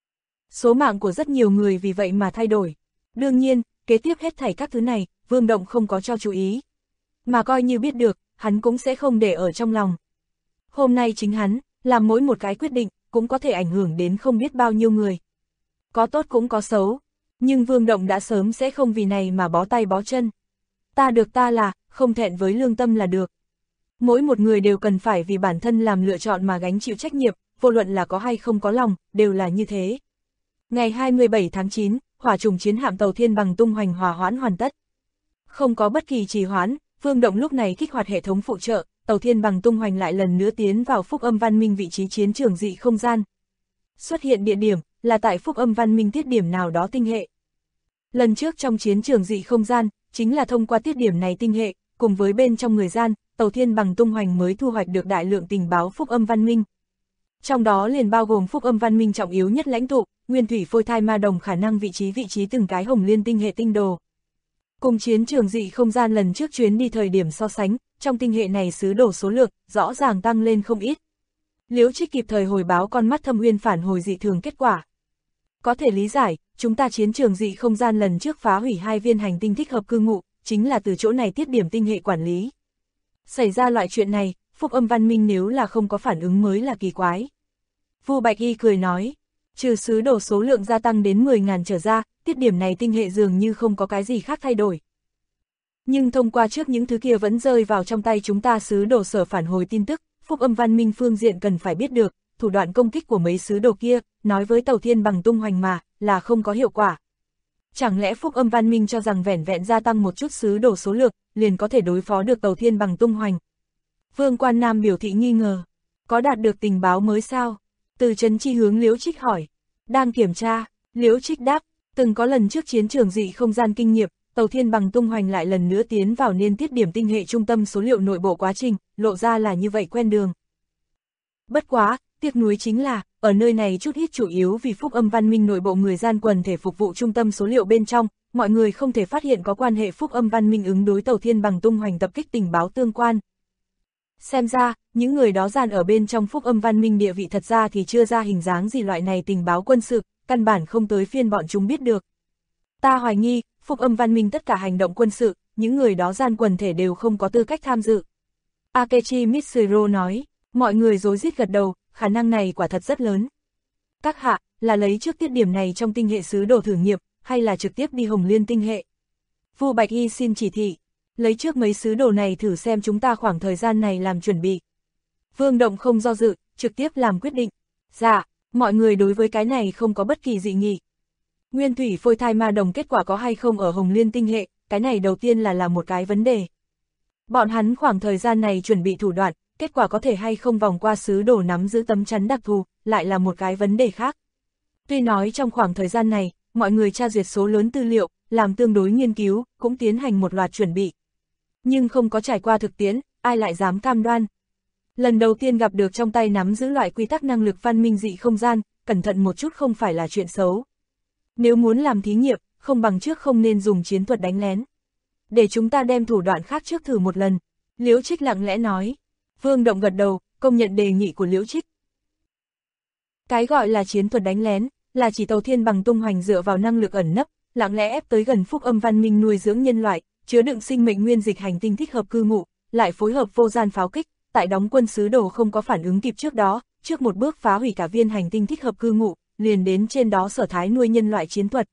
Số mạng của rất nhiều người vì vậy mà thay đổi. Đương nhiên, kế tiếp hết thảy các thứ này, Vương Động không có cho chú ý. Mà coi như biết được, hắn cũng sẽ không để ở trong lòng. Hôm nay chính hắn, làm mỗi một cái quyết định, cũng có thể ảnh hưởng đến không biết bao nhiêu người. Có tốt cũng có xấu, nhưng Vương Động đã sớm sẽ không vì này mà bó tay bó chân. Ta được ta là, không thẹn với lương tâm là được. Mỗi một người đều cần phải vì bản thân làm lựa chọn mà gánh chịu trách nhiệm, vô luận là có hay không có lòng, đều là như thế. Ngày 27 tháng 9, hỏa trùng chiến hạm tàu Thiên Bằng tung hoành hòa hoãn hoàn tất. Không có bất kỳ trì hoãn, Vương Động lúc này kích hoạt hệ thống phụ trợ, tàu Thiên Bằng tung hoành lại lần nữa tiến vào phúc âm văn minh vị trí chiến trường dị không gian. Xuất hiện địa điểm là tại phúc âm văn minh tiết điểm nào đó tinh hệ. Lần trước trong chiến trường dị không gian, chính là thông qua tiết điểm này tinh hệ, cùng với bên trong người gian, tàu Thiên Bằng tung hoành mới thu hoạch được đại lượng tình báo phúc âm văn minh. Trong đó liền bao gồm phúc âm văn minh trọng yếu nhất lãnh tụ, nguyên thủy phôi thai ma đồng khả năng vị trí từng cái hồng liên tinh hệ tinh đồ. Cùng chiến trường dị không gian lần trước chuyến đi thời điểm so sánh, trong tinh hệ này sứ đồ số lượng, rõ ràng tăng lên không ít. Liễu Trích kịp thời hồi báo con mắt Thâm Uyên phản hồi dị thường kết quả. Có thể lý giải, chúng ta chiến trường dị không gian lần trước phá hủy 2 viên hành tinh thích hợp cư ngụ, chính là từ chỗ này tiết điểm tinh hệ quản lý. Xảy ra loại chuyện này, phúc âm văn minh nếu là không có phản ứng mới là kỳ quái. Vu Bạch Y cười nói, trừ sứ đồ số lượng gia tăng đến 10.000 trở ra, tiết điểm này tinh hệ dường như không có cái gì khác thay đổi. Nhưng thông qua trước những thứ kia vẫn rơi vào trong tay chúng ta sứ đồ sở phản hồi tin tức, phúc âm văn minh phương diện cần phải biết được, thủ đoạn công kích của mấy sứ đồ kia, nói với tàu Thiên Bằng tung hoành mà, là không có hiệu quả. Chẳng lẽ phúc âm văn minh cho rằng vẻn vẹn gia tăng một chút sứ đồ số lượng, liền có thể đối phó được tàu Thiên Bằng tung hoành? Vương Quan Nam biểu thị nghi ngờ, có đạt được tình báo mới sao? Từ Trấn Chi hướng Liễu Trích hỏi, đang kiểm tra, Liễu Trích đáp, từng có lần trước chiến trường dị không gian kinh nghiệm, tàu Thiên Bằng tung hoành lại lần nữa tiến vào nên tiết điểm tinh hệ trung tâm số liệu nội bộ quá trình, lộ ra là như vậy quen đường. Bất quá, tiếc nuối chính là, ở nơi này chút ít chủ yếu vì phúc âm văn minh nội bộ người gian quần thể phục vụ trung tâm số liệu bên trong, mọi người không thể phát hiện có quan hệ phúc âm văn minh ứng đối tàu Thiên Bằng tung hoành tập kích tình báo tương quan. Xem ra, những người đó gian ở bên trong phúc âm văn minh địa vị thật ra thì chưa ra hình dáng gì loại này tình báo quân sự, căn bản không tới phiên bọn chúng biết được. Ta hoài nghi, phúc âm văn minh tất cả hành động quân sự, những người đó gian quần thể đều không có tư cách tham dự. Akechi Mitsuro nói, mọi người rối rít gật đầu, khả năng này quả thật rất lớn. Các hạ, là lấy trước tiết điểm này trong tinh hệ sứ đồ thử nghiệm, hay là trực tiếp đi Hồng Liên tinh hệ? Vu Bạch Y xin chỉ thị, lấy trước mấy sứ đồ này thử xem chúng ta khoảng thời gian này làm chuẩn bị. Vương Động không do dự, trực tiếp làm quyết định. Dạ, mọi người đối với cái này không có bất kỳ dị nghị. Nguyên thủy phôi thai ma đồng kết quả có hay không ở Hồng Liên tinh hệ, cái này đầu tiên là một cái vấn đề. Bọn hắn khoảng thời gian này chuẩn bị thủ đoạn, kết quả có thể hay không vòng qua sứ đồ nắm giữ tấm chắn đặc thù, lại là một cái vấn đề khác. Tuy nói trong khoảng thời gian này, mọi người tra duyệt số lớn tư liệu, làm tương đối nghiên cứu, cũng tiến hành một loạt chuẩn bị. Nhưng không có trải qua thực tiễn, ai lại dám cam đoan. Lần đầu tiên gặp được trong tay nắm giữ loại quy tắc năng lực văn minh dị không gian, cẩn thận một chút không phải là chuyện xấu. Nếu muốn làm thí nghiệm, không bằng trước không nên dùng chiến thuật đánh lén. Để chúng ta đem thủ đoạn khác trước thử một lần, Liễu Trích lặng lẽ nói. Vương Động gật đầu, công nhận đề nghị của Liễu Trích. Cái gọi là chiến thuật đánh lén, là chỉ Tàu Thiên Bằng tung hoành dựa vào năng lực ẩn nấp, lặng lẽ ép tới gần phúc âm văn minh nuôi dưỡng nhân loại, chứa đựng sinh mệnh nguyên dịch hành tinh thích hợp cư ngụ, lại phối hợp vô gian pháo kích, tại đóng quân sứ đồ không có phản ứng kịp trước đó, trước một bước phá hủy cả viên hành tinh thích hợp cư ngụ, liền đến trên đó sở thái nuôi nhân loại chiến thuật.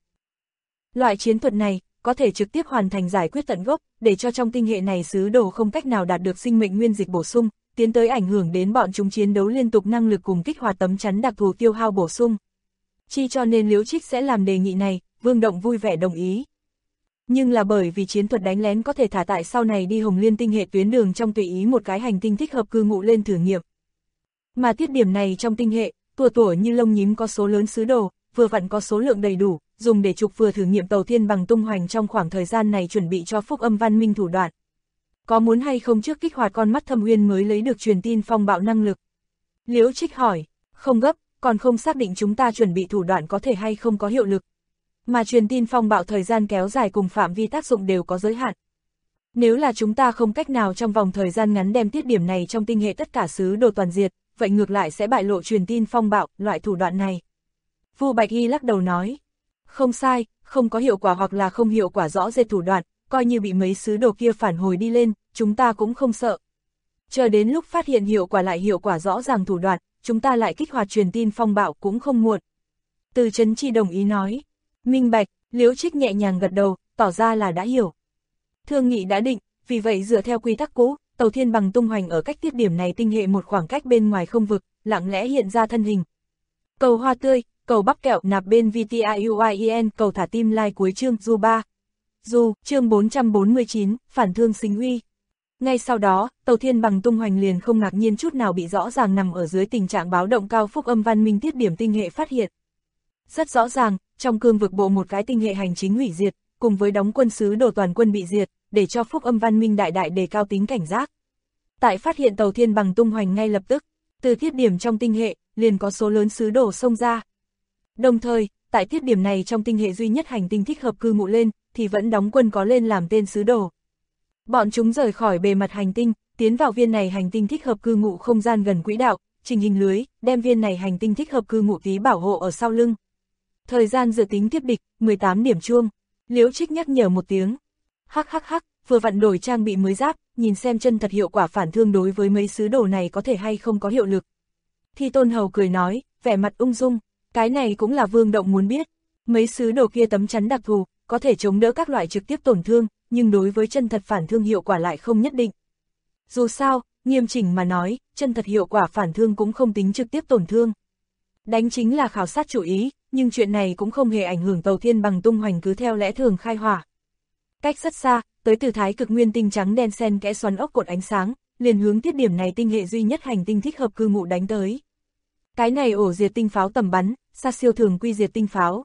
Loại chiến thuật này, có thể trực tiếp hoàn thành giải quyết tận gốc, để cho trong tinh hệ này sứ đồ không cách nào đạt được sinh mệnh nguyên dịch bổ sung, tiến tới ảnh hưởng đến bọn chúng chiến đấu liên tục năng lực cùng kích hoạt tấm chắn đặc thù tiêu hao bổ sung. Chi cho nên Liễu Trích sẽ làm đề nghị này, Vương Động vui vẻ đồng ý. Nhưng là bởi vì chiến thuật đánh lén có thể thả tại sau này đi Hồng Liên tinh hệ tuyến đường trong tùy ý một cái hành tinh thích hợp cư ngụ lên thử nghiệm. Mà tiết điểm này trong tinh hệ, tủa như lông nhím có số lớn sứ đồ, vừa vặn có số lượng đầy đủ, dùng để trục vừa thử nghiệm Tàu Thiên Bằng tung hoành trong khoảng thời gian này chuẩn bị cho phúc âm văn minh thủ đoạn. Có muốn hay không trước kích hoạt con mắt thâm uyên mới lấy được truyền tin phong bạo năng lực? Liễu Trích hỏi, không gấp, còn không xác định chúng ta chuẩn bị thủ đoạn có thể hay không có hiệu lực. Mà truyền tin phong bạo thời gian kéo dài cùng phạm vi tác dụng đều có giới hạn. Nếu là chúng ta không cách nào trong vòng thời gian ngắn đem tiết điểm này trong tinh hệ tất cả sứ đồ toàn diệt, vậy ngược lại sẽ bại lộ truyền tin phong bạo, loại thủ đoạn này. Vu Bạch Y lắc đầu nói, không sai, không có hiệu quả hoặc là không hiệu quả rõ rệt thủ đoạn, coi như bị mấy sứ đồ kia phản hồi đi lên, chúng ta cũng không sợ. Chờ đến lúc phát hiện hiệu quả lại hiệu quả rõ ràng thủ đoạn, chúng ta lại kích hoạt truyền tin phong bạo cũng không muộn. Từ Chấn Chi đồng ý nói, minh bạch, Liễu Trích nhẹ nhàng gật đầu, tỏ ra là đã hiểu. Thương nghị đã định, vì vậy dựa theo quy tắc cũ, Tàu Thiên Bằng tung hoành ở cách tiết điểm này tinh hệ một khoảng cách bên ngoài không vực, lặng lẽ hiện ra thân hình. Cầu hoa tươi, cầu bắp kẹo nạp bên VTIUIEN, cầu thả tim like cuối chương Du 3. Du, chương 449, phản thương sinh uy. Ngay sau đó, Tàu Thiên Bằng tung hoành liền không ngạc nhiên chút nào bị rõ ràng nằm ở dưới tình trạng báo động cao phúc âm văn minh tiết điểm tinh hệ phát hiện. Rất rõ ràng, trong cương vực bộ một cái tinh hệ hành chính hủy diệt, cùng với đóng quân sứ đồ toàn quân bị diệt, để cho phúc âm văn minh đại đại đề cao tính cảnh giác. Tại phát hiện Tàu Thiên Bằng tung hoành ngay lập tức, từ tiết điểm trong tinh hệ, liền có số lớn sứ đồ xông ra. Đồng thời, tại tiết điểm này trong tinh hệ duy nhất hành tinh thích hợp cư ngụ lên, thì vẫn đóng quân có lên làm tên sứ đồ. Bọn chúng rời khỏi bề mặt hành tinh, tiến vào viên này hành tinh thích hợp cư ngụ không gian gần quỹ đạo, trình hình lưới, đem viên này hành tinh thích hợp cư ngụ tí bảo hộ ở sau lưng. Thời gian dự tính tiếp địch, 18 điểm chuông. Liễu Trích nhắc nhở một tiếng. Hắc, vừa vặn đổi trang bị mới giáp, nhìn xem chân thật hiệu quả phản thương đối với mấy sứ đồ này có thể hay không có hiệu lực. Thi Tôn Hầu cười nói, vẻ mặt ung dung, cái này cũng là Vương Động muốn biết. Mấy sứ đồ kia tấm chắn đặc thù, có thể chống đỡ các loại trực tiếp tổn thương, nhưng đối với chân thật phản thương hiệu quả lại không nhất định. Dù sao, nghiêm chỉnh mà nói, chân thật hiệu quả phản thương cũng không tính trực tiếp tổn thương. Đánh chính là khảo sát chủ ý, nhưng chuyện này cũng không hề ảnh hưởng Tàu Thiên Bằng tung hoành cứ theo lẽ thường khai hỏa. Cách rất xa, tới từ thái cực nguyên tinh trắng đen xen kẽ xoắn ốc cột ánh sáng, liền hướng tiết điểm này tinh hệ duy nhất hành tinh thích hợp cư ngụ đánh tới. Cái này ổ diệt tinh pháo tầm bắn, xa siêu thường quy diệt tinh pháo.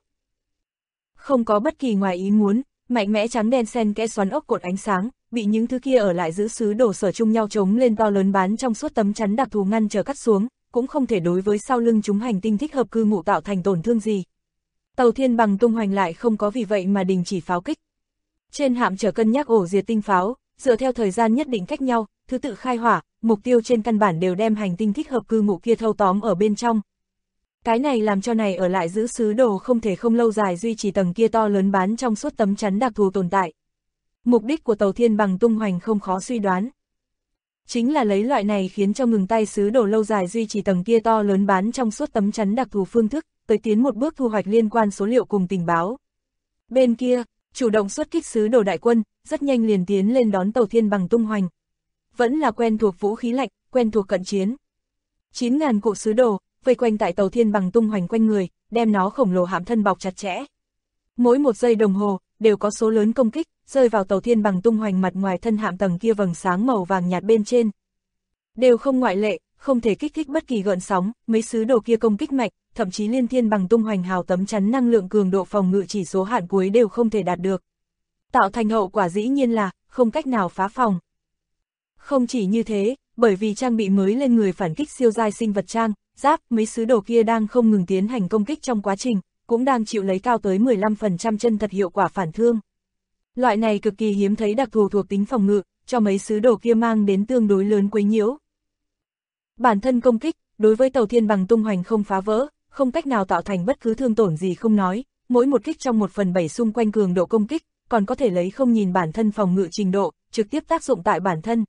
Không có bất kỳ ngoài ý muốn, mạnh mẽ trắng đen xen kẽ xoắn ốc cột ánh sáng, bị những thứ kia ở lại giữ sứ đổ sở chung nhau chống lên to lớn bán trong suốt tấm chắn đặc thù ngăn trở cắt xuống, cũng không thể đối với sau lưng chúng hành tinh thích hợp cư ngụ tạo thành tổn thương gì. Tàu Thiên Bằng tung hoành lại không có vì vậy mà đình chỉ pháo kích. Trên hạm chở cân nhắc ổ diệt tinh pháo, dựa theo thời gian nhất định cách nhau, thứ tự khai hỏa, mục tiêu trên căn bản đều đem hành tinh thích hợp cư ngụ kia thâu tóm ở bên trong. Cái này làm cho này ở lại giữ sứ đồ không thể không lâu dài duy trì tầng kia to lớn bán trong suốt tấm chắn đặc thù tồn tại. Mục đích của Tàu Thiên Bằng tung hoành không khó suy đoán. Chính là lấy loại này khiến cho ngừng tay sứ đồ lâu dài duy trì tầng kia to lớn bán trong suốt tấm chắn đặc thù phương thức, tới tiến một bước thu hoạch liên quan số liệu cùng tình báo. Bên kia, chủ động xuất kích sứ đồ đại quân, rất nhanh liền tiến lên đón Tàu Thiên Bằng tung hoành. Vẫn là quen thuộc vũ khí lạnh, quen thuộc cận chiến. 9.000 cụ sứ đồ, vây quanh tại tàu thiên bằng tung hoành quanh người, đem nó khổng lồ hãm thân bọc chặt chẽ. Mỗi một giây đồng hồ, đều có số lớn công kích, rơi vào tàu thiên bằng tung hoành mặt ngoài thân hạm tầng kia vầng sáng màu vàng nhạt bên trên. Đều không ngoại lệ, không thể kích thích bất kỳ gợn sóng, mấy sứ đồ kia công kích mạnh, thậm chí liên thiên bằng tung hoành hào tấm chắn năng lượng cường độ phòng ngự chỉ số hạn cuối đều không thể đạt được. Tạo thành hậu quả dĩ nhiên là, không cách nào phá phòng. Không chỉ như thế, bởi vì trang bị mới lên người phản kích siêu giai sinh vật trang, giáp, mấy sứ đồ kia đang không ngừng tiến hành công kích trong quá trình, cũng đang chịu lấy cao tới 15% chân thật hiệu quả phản thương. Loại này cực kỳ hiếm thấy đặc thù thuộc tính phòng ngự, cho mấy sứ đồ kia mang đến tương đối lớn quấy nhiễu. Bản thân công kích, đối với tàu thiên bằng tung hoành không phá vỡ, không cách nào tạo thành bất cứ thương tổn gì không nói, mỗi một kích trong 1/7 xung quanh cường độ công kích, còn có thể lấy không nhìn bản thân phòng ngự trình độ, trực tiếp tác dụng tại bản thân.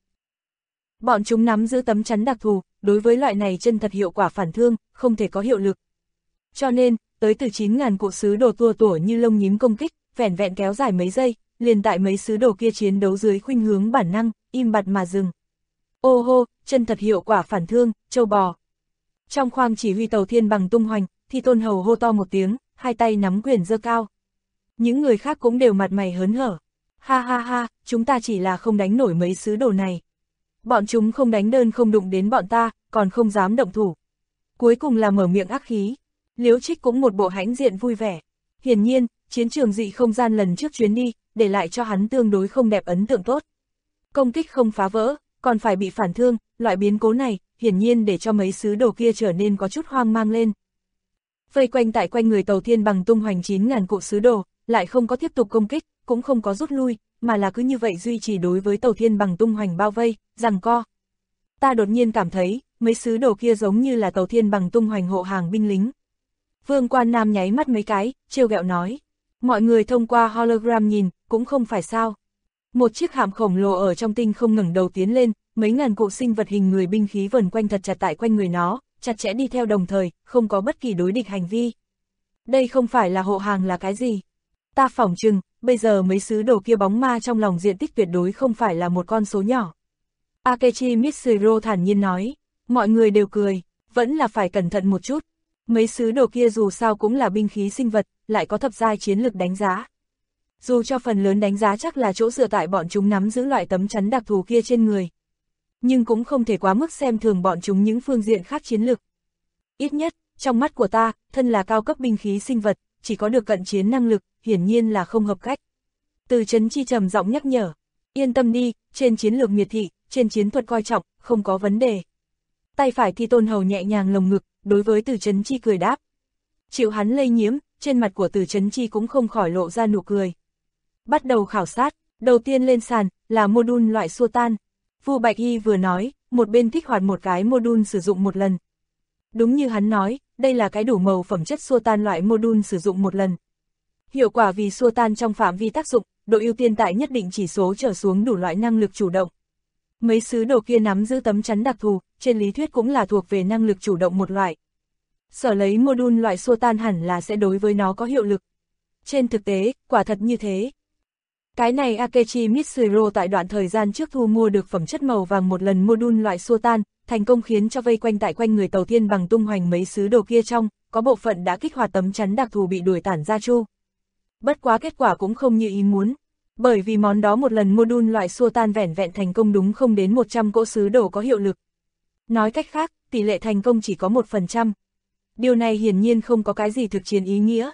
Bọn chúng nắm giữ tấm chắn đặc thù, đối với loại này chân thật hiệu quả phản thương, không thể có hiệu lực. Cho nên, tới từ 9.000 cụ sứ đồ tua tủa như lông nhím công kích, vẻn vẹn kéo dài mấy giây, liền tại mấy sứ đồ kia chiến đấu dưới khuynh hướng bản năng, im bặt mà dừng. Ô hô, chân thật hiệu quả phản thương, châu bò. Trong khoang chỉ huy tàu thiên bằng tung hoành, Thi Tôn Hầu hô to một tiếng, hai tay nắm quyền giơ cao. Những người khác cũng đều mặt mày hớn hở. Ha ha ha, chúng ta chỉ là không đánh nổi mấy sứ đồ này. Bọn chúng không đánh đơn không đụng đến bọn ta, còn không dám động thủ. Cuối cùng là mở miệng ác khí. Liễu Trích cũng một bộ hãnh diện vui vẻ. Hiển nhiên, chiến trường dị không gian lần trước chuyến đi, để lại cho hắn tương đối không đẹp ấn tượng tốt. Công kích không phá vỡ, còn phải bị phản thương, loại biến cố này, hiển nhiên để cho mấy sứ đồ kia trở nên có chút hoang mang lên. Vây quanh tại quanh người tàu thiên bằng tung hoành 9.000 cụ sứ đồ, lại không có tiếp tục công kích, cũng không có rút lui, mà là cứ như vậy duy trì đối với tàu thiên bằng tung hoành bao vây, giằng co. Ta đột nhiên cảm thấy, mấy sứ đồ kia giống như là tàu thiên bằng tung hoành hộ hàng binh lính. Vương Quan Nam nháy mắt mấy cái, trêu ghẹo nói. Mọi người thông qua hologram nhìn, cũng không phải sao. Một chiếc hạm khổng lồ ở trong tinh không ngẩng đầu tiến lên, mấy ngàn cụ sinh vật hình người binh khí vần quanh thật chặt tại quanh người nó, chặt chẽ đi theo đồng thời, không có bất kỳ đối địch hành vi. Đây không phải là hộ hàng là cái gì? Ta phỏng chừng, bây giờ mấy sứ đồ kia bóng ma trong lòng diện tích tuyệt đối không phải là một con số nhỏ. Akechi Mitsuro thản nhiên nói, mọi người đều cười, vẫn là phải cẩn thận một chút. Mấy sứ đồ kia dù sao cũng là binh khí sinh vật, lại có thập giai chiến lực đánh giá. Dù cho phần lớn đánh giá chắc là chỗ dựa tại bọn chúng nắm giữ loại tấm chắn đặc thù kia trên người. Nhưng cũng không thể quá mức xem thường bọn chúng những phương diện khác chiến lực. Ít nhất, trong mắt của ta, thân là cao cấp binh khí sinh vật, chỉ có được cận chiến năng lực, hiển nhiên là không hợp cách. Từ Chấn Chi trầm giọng nhắc nhở, yên tâm đi, trên chiến lược miệt thị, trên chiến thuật coi trọng, không có vấn đề. Tay phải Thi Tôn Hầu nhẹ nhàng lồng ngực, đối với Từ Chấn Chi cười đáp. Chịu hắn lây nhiễm, trên mặt của Từ Chấn Chi cũng không khỏi lộ ra nụ cười. Bắt đầu khảo sát, đầu tiên lên sàn, là module loại xua tan. Vu Bạch Y vừa nói, một bên kích hoạt một cái module sử dụng một lần. Đúng như hắn nói, đây là cái đủ màu phẩm chất xua tan loại module sử dụng một lần. Hiệu quả vì xua tan trong phạm vi tác dụng, độ ưu tiên tại nhất định chỉ số trở xuống đủ loại năng lực chủ động. Mấy sứ đồ kia nắm giữ tấm chắn đặc thù, trên lý thuyết cũng là thuộc về năng lực chủ động một loại. Sở lấy module loại xua tan hẳn là sẽ đối với nó có hiệu lực. Trên thực tế, quả thật như thế. Cái này Akechi Mitsuro tại đoạn thời gian trước thu mua được phẩm chất màu vàng một lần module loại xua tan, thành công khiến cho vây quanh tại quanh người tàu thiên bằng tung hoành mấy sứ đồ kia trong, có bộ phận đã kích hoạt tấm chắn đặc thù bị đuổi tản ra chu. Bất quá kết quả cũng không như ý muốn, bởi vì món đó một lần module loại xua tan vẻn vẹn thành công đúng không đến 100 cỗ sứ đồ có hiệu lực. Nói cách khác, tỷ lệ thành công chỉ có 1%. Điều này hiển nhiên không có cái gì thực chiến ý nghĩa.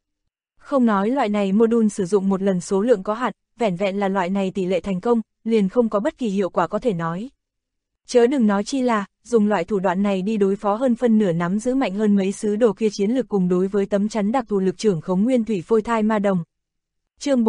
Không nói loại này module sử dụng một lần số lượng có hạn, vẻn vẹn là loại này tỷ lệ thành công, liền không có bất kỳ hiệu quả có thể nói. Chớ đừng nói chi là, dùng loại thủ đoạn này đi đối phó hơn phân nửa nắm giữ mạnh hơn mấy sứ đồ kia chiến lực cùng đối với tấm chắn đặc thù lực trưởng khống nguyên thủy phôi thai ma đồng. Chương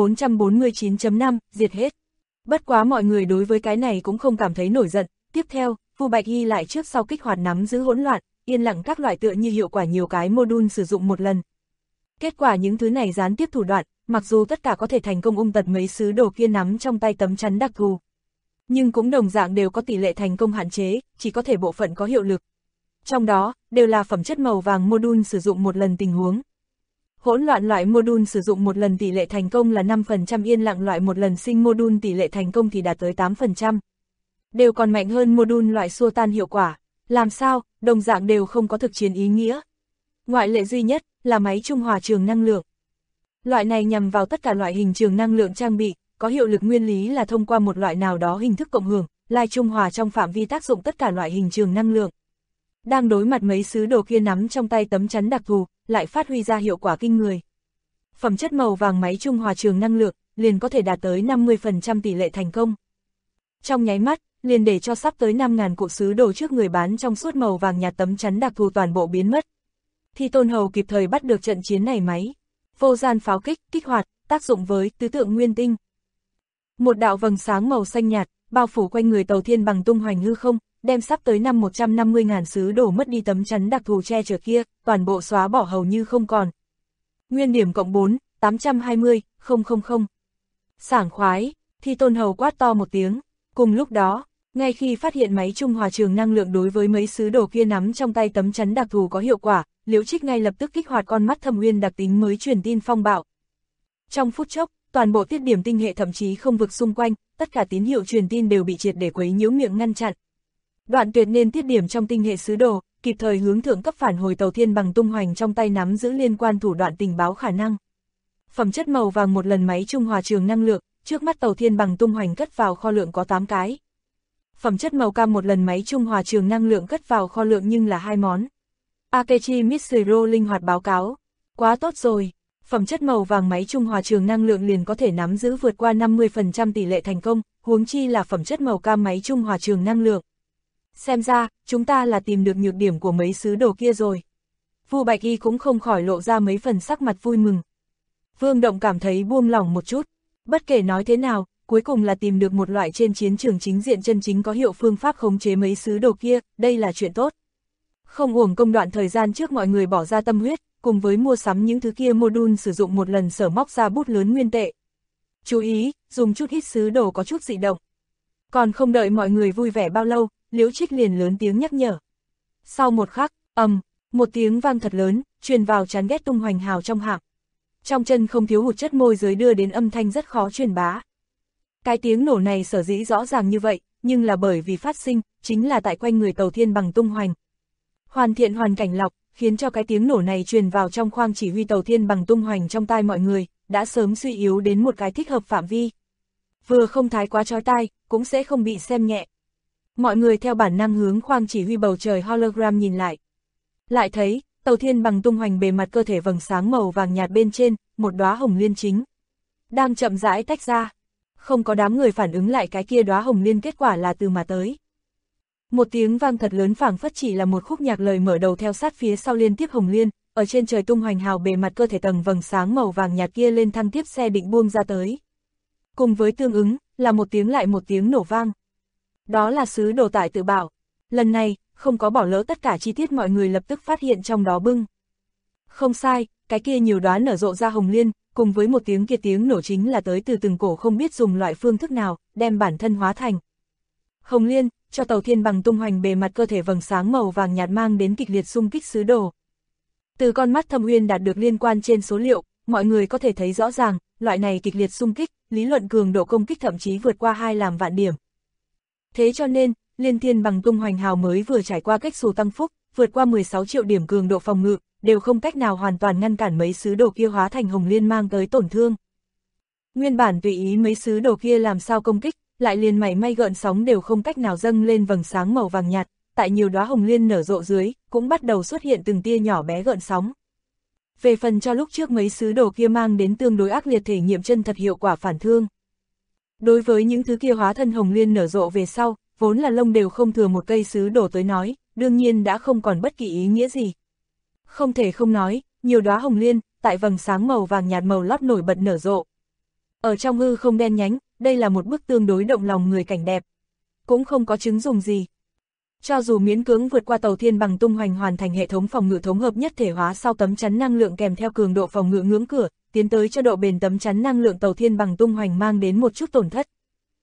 449.5, diệt hết. Bất quá mọi người đối với cái này cũng không cảm thấy nổi giận, tiếp theo, Vu Bạch Y lại trước sau kích hoạt nắm giữ hỗn loạn, yên lặng các loại tựa như hiệu quả nhiều cái module sử dụng một lần. Kết quả những thứ này gián tiếp thủ đoạn, mặc dù tất cả có thể thành công tật mấy sứ đồ kia nắm trong tay tấm chắn đặc thù, nhưng cũng đồng dạng đều có tỷ lệ thành công hạn chế, chỉ có thể bộ phận có hiệu lực. Trong đó, đều là phẩm chất màu vàng module sử dụng một lần tình huống. Hỗn loạn loại module sử dụng một lần tỷ lệ thành công là 5%, yên lặng loại một lần sinh module tỷ lệ thành công thì đạt tới 8%. Đều còn mạnh hơn module loại xua tan hiệu quả. Làm sao, đồng dạng đều không có thực chiến ý nghĩa. Ngoại lệ duy nhất là máy trung hòa trường năng lượng. Loại này nhằm vào tất cả loại hình trường năng lượng trang bị, có hiệu lực nguyên lý là thông qua một loại nào đó hình thức cộng hưởng, lai trung hòa trong phạm vi tác dụng tất cả loại hình trường năng lượng. Đang đối mặt mấy sứ đồ kia nắm trong tay tấm chắn đặc thù, lại phát huy ra hiệu quả kinh người. Phẩm chất màu vàng máy trung hòa trường năng lượng, liền có thể đạt tới 50% tỷ lệ thành công. Trong nháy mắt, liền để cho sắp tới 5.000 cụ sứ đồ trước người bán trong suốt màu vàng nhạt tấm chắn đặc thù toàn bộ biến mất. Thi Tôn Hầu kịp thời bắt được trận chiến này máy. Vô gian pháo kích, kích hoạt, tác dụng với tứ tượng nguyên tinh. Một đạo vầng sáng màu xanh nhạt, bao phủ quanh người Tàu Thiên Bằng tung hoành hư không, đem sắp tới 150.000 sứ đồ mất đi tấm chắn đặc thù che chở kia, toàn bộ xóa bỏ hầu như không còn. Nguyên điểm cộng 4, 820, 000. Sảng khoái, Thi Tôn Hầu quát to một tiếng. Cùng lúc đó, ngay khi phát hiện máy trung hòa trường năng lượng đối với mấy sứ đồ kia nắm trong tay tấm chắn đặc thù có hiệu quả, Liễu Trích ngay lập tức kích hoạt con mắt thâm uyên đặc tính mới truyền tin phong bạo. Trong phút chốc, toàn bộ tiết điểm tinh hệ thậm chí không vực xung quanh, tất cả tín hiệu truyền tin đều bị triệt để quấy nhiễu miệng ngăn chặn. Đoạn tuyệt nên tiết điểm trong tinh hệ sứ đồ, kịp thời hướng thượng cấp phản hồi Tàu Thiên Bằng tung hoành trong tay nắm giữ liên quan thủ đoạn tình báo khả năng. Phẩm chất màu vàng một lần máy trung hòa trường năng lượng, trước mắt Tàu Thiên Bằng tung hoành cất vào kho lượng có 8 cái. Phẩm chất màu cam một lần máy trung hòa trường năng lượng cất vào kho lượng nhưng là 2 món. Akechi Mitsuro linh hoạt báo cáo. Quá tốt rồi, phẩm chất màu vàng máy trung hòa trường năng lượng liền có thể nắm giữ vượt qua 50% tỷ lệ thành công, huống chi là phẩm chất màu cam máy trung hòa trường năng lượng. Xem ra, chúng ta là tìm được nhược điểm của mấy sứ đồ kia rồi. Vu Bạch Y cũng không khỏi lộ ra mấy phần sắc mặt vui mừng. Vương Động cảm thấy buông lỏng một chút. Bất kể nói thế nào, cuối cùng là tìm được một loại trên chiến trường chính diện chân chính có hiệu phương pháp khống chế mấy sứ đồ kia, đây là chuyện tốt. Không uổng công đoạn thời gian trước mọi người bỏ ra tâm huyết, cùng với mua sắm những thứ kia module sử dụng một lần sở móc ra bút lớn nguyên tệ. Chú ý, dùng chút ít sứ đồ có chút dị động. Còn không đợi mọi người vui vẻ bao lâu, Liễu Trích liền lớn tiếng nhắc nhở. Sau một khắc, một tiếng vang thật lớn, truyền vào chán ghét tung hoành hào trong hạm. Trong chân không thiếu hụt chất môi giới đưa đến âm thanh rất khó truyền bá. Cái tiếng nổ này sở dĩ rõ ràng như vậy, nhưng là bởi vì phát sinh, chính là tại quanh người Tàu Thiên Bằng tung hoành. Hoàn thiện hoàn cảnh lọc, khiến cho cái tiếng nổ này truyền vào trong khoang chỉ huy Tàu Thiên Bằng tung hoành trong tai mọi người, đã sớm suy yếu đến một cái thích hợp phạm vi. Vừa không thái quá chói tai, cũng sẽ không bị xem nhẹ. Mọi người theo bản năng hướng khoang chỉ huy bầu trời hologram nhìn lại. Lại thấy, Tàu Thiên Bằng tung hoành bề mặt cơ thể vầng sáng màu vàng nhạt bên trên, một đóa hồng liên chính đang chậm rãi tách ra. Không có đám người phản ứng lại cái kia đóa hồng liên kết quả là từ mà tới. Một tiếng vang thật lớn phảng phất chỉ là một khúc nhạc lời mở đầu theo sát phía sau liên tiếp hồng liên, ở trên trời tung hoành hào bề mặt cơ thể tầng vầng sáng màu vàng nhạt kia lên thăng tiếp xe định buông ra tới. Cùng với tương ứng, là một tiếng lại một tiếng nổ vang. Đó là sứ đồ tại tự bảo. Lần này, không có bỏ lỡ tất cả chi tiết mọi người lập tức phát hiện trong đó bưng. Không sai, cái kia nhiều đóa nở rộ ra hồng liên, cùng với một tiếng kia tiếng nổ chính là tới từ từng cổ không biết dùng loại phương thức nào, đem bản thân hóa thành hồng liên, cho Tàu Thiên Bằng tung hoành bề mặt cơ thể vầng sáng màu vàng nhạt mang đến kịch liệt xung kích sứ đồ. Từ con mắt Thâm Uyên đạt được liên quan trên số liệu, mọi người có thể thấy rõ ràng, loại này kịch liệt xung kích, lý luận cường độ công kích thậm chí vượt qua 2 làm vạn điểm. Thế cho nên, Liên Thiên Bằng tung hoành hào mới vừa trải qua cách xù tăng phúc, vượt qua 16 triệu điểm cường độ phòng ngự, đều không cách nào hoàn toàn ngăn cản mấy sứ đồ kia hóa thành hồng liên mang tới tổn thương. Nguyên bản tùy ý mấy sứ đồ kia làm sao công kích, lại liền mảy may gợn sóng đều không cách nào dâng lên vầng sáng màu vàng nhạt, tại nhiều đóa hồng liên nở rộ dưới, cũng bắt đầu xuất hiện từng tia nhỏ bé gợn sóng. Về phần cho lúc trước mấy sứ đồ kia mang đến tương đối ác liệt thể nghiệm chân thật hiệu quả phản thương. Đối với những thứ kia hóa thân hồng liên nở rộ về sau, vốn là lông đều không thừa một cây sứ đồ tới nói, đương nhiên đã không còn bất kỳ ý nghĩa gì. Không thể không nói, nhiều đóa hồng liên, tại vầng sáng màu vàng nhạt màu lót nổi bật nở rộ. Ở trong hư không đen nhánh, đây là một bức tương đối động lòng người cảnh đẹp. Cũng không có chứng dùng gì. Cho dù miễn cưỡng vượt qua Tàu Thiên Bằng tung hoành hoàn thành hệ thống phòng ngự thống hợp nhất thể hóa sau tấm chắn năng lượng kèm theo cường độ phòng ngự ngưỡng cửa, tiến tới cho độ bền tấm chắn năng lượng Tàu Thiên Bằng tung hoành mang đến một chút tổn thất.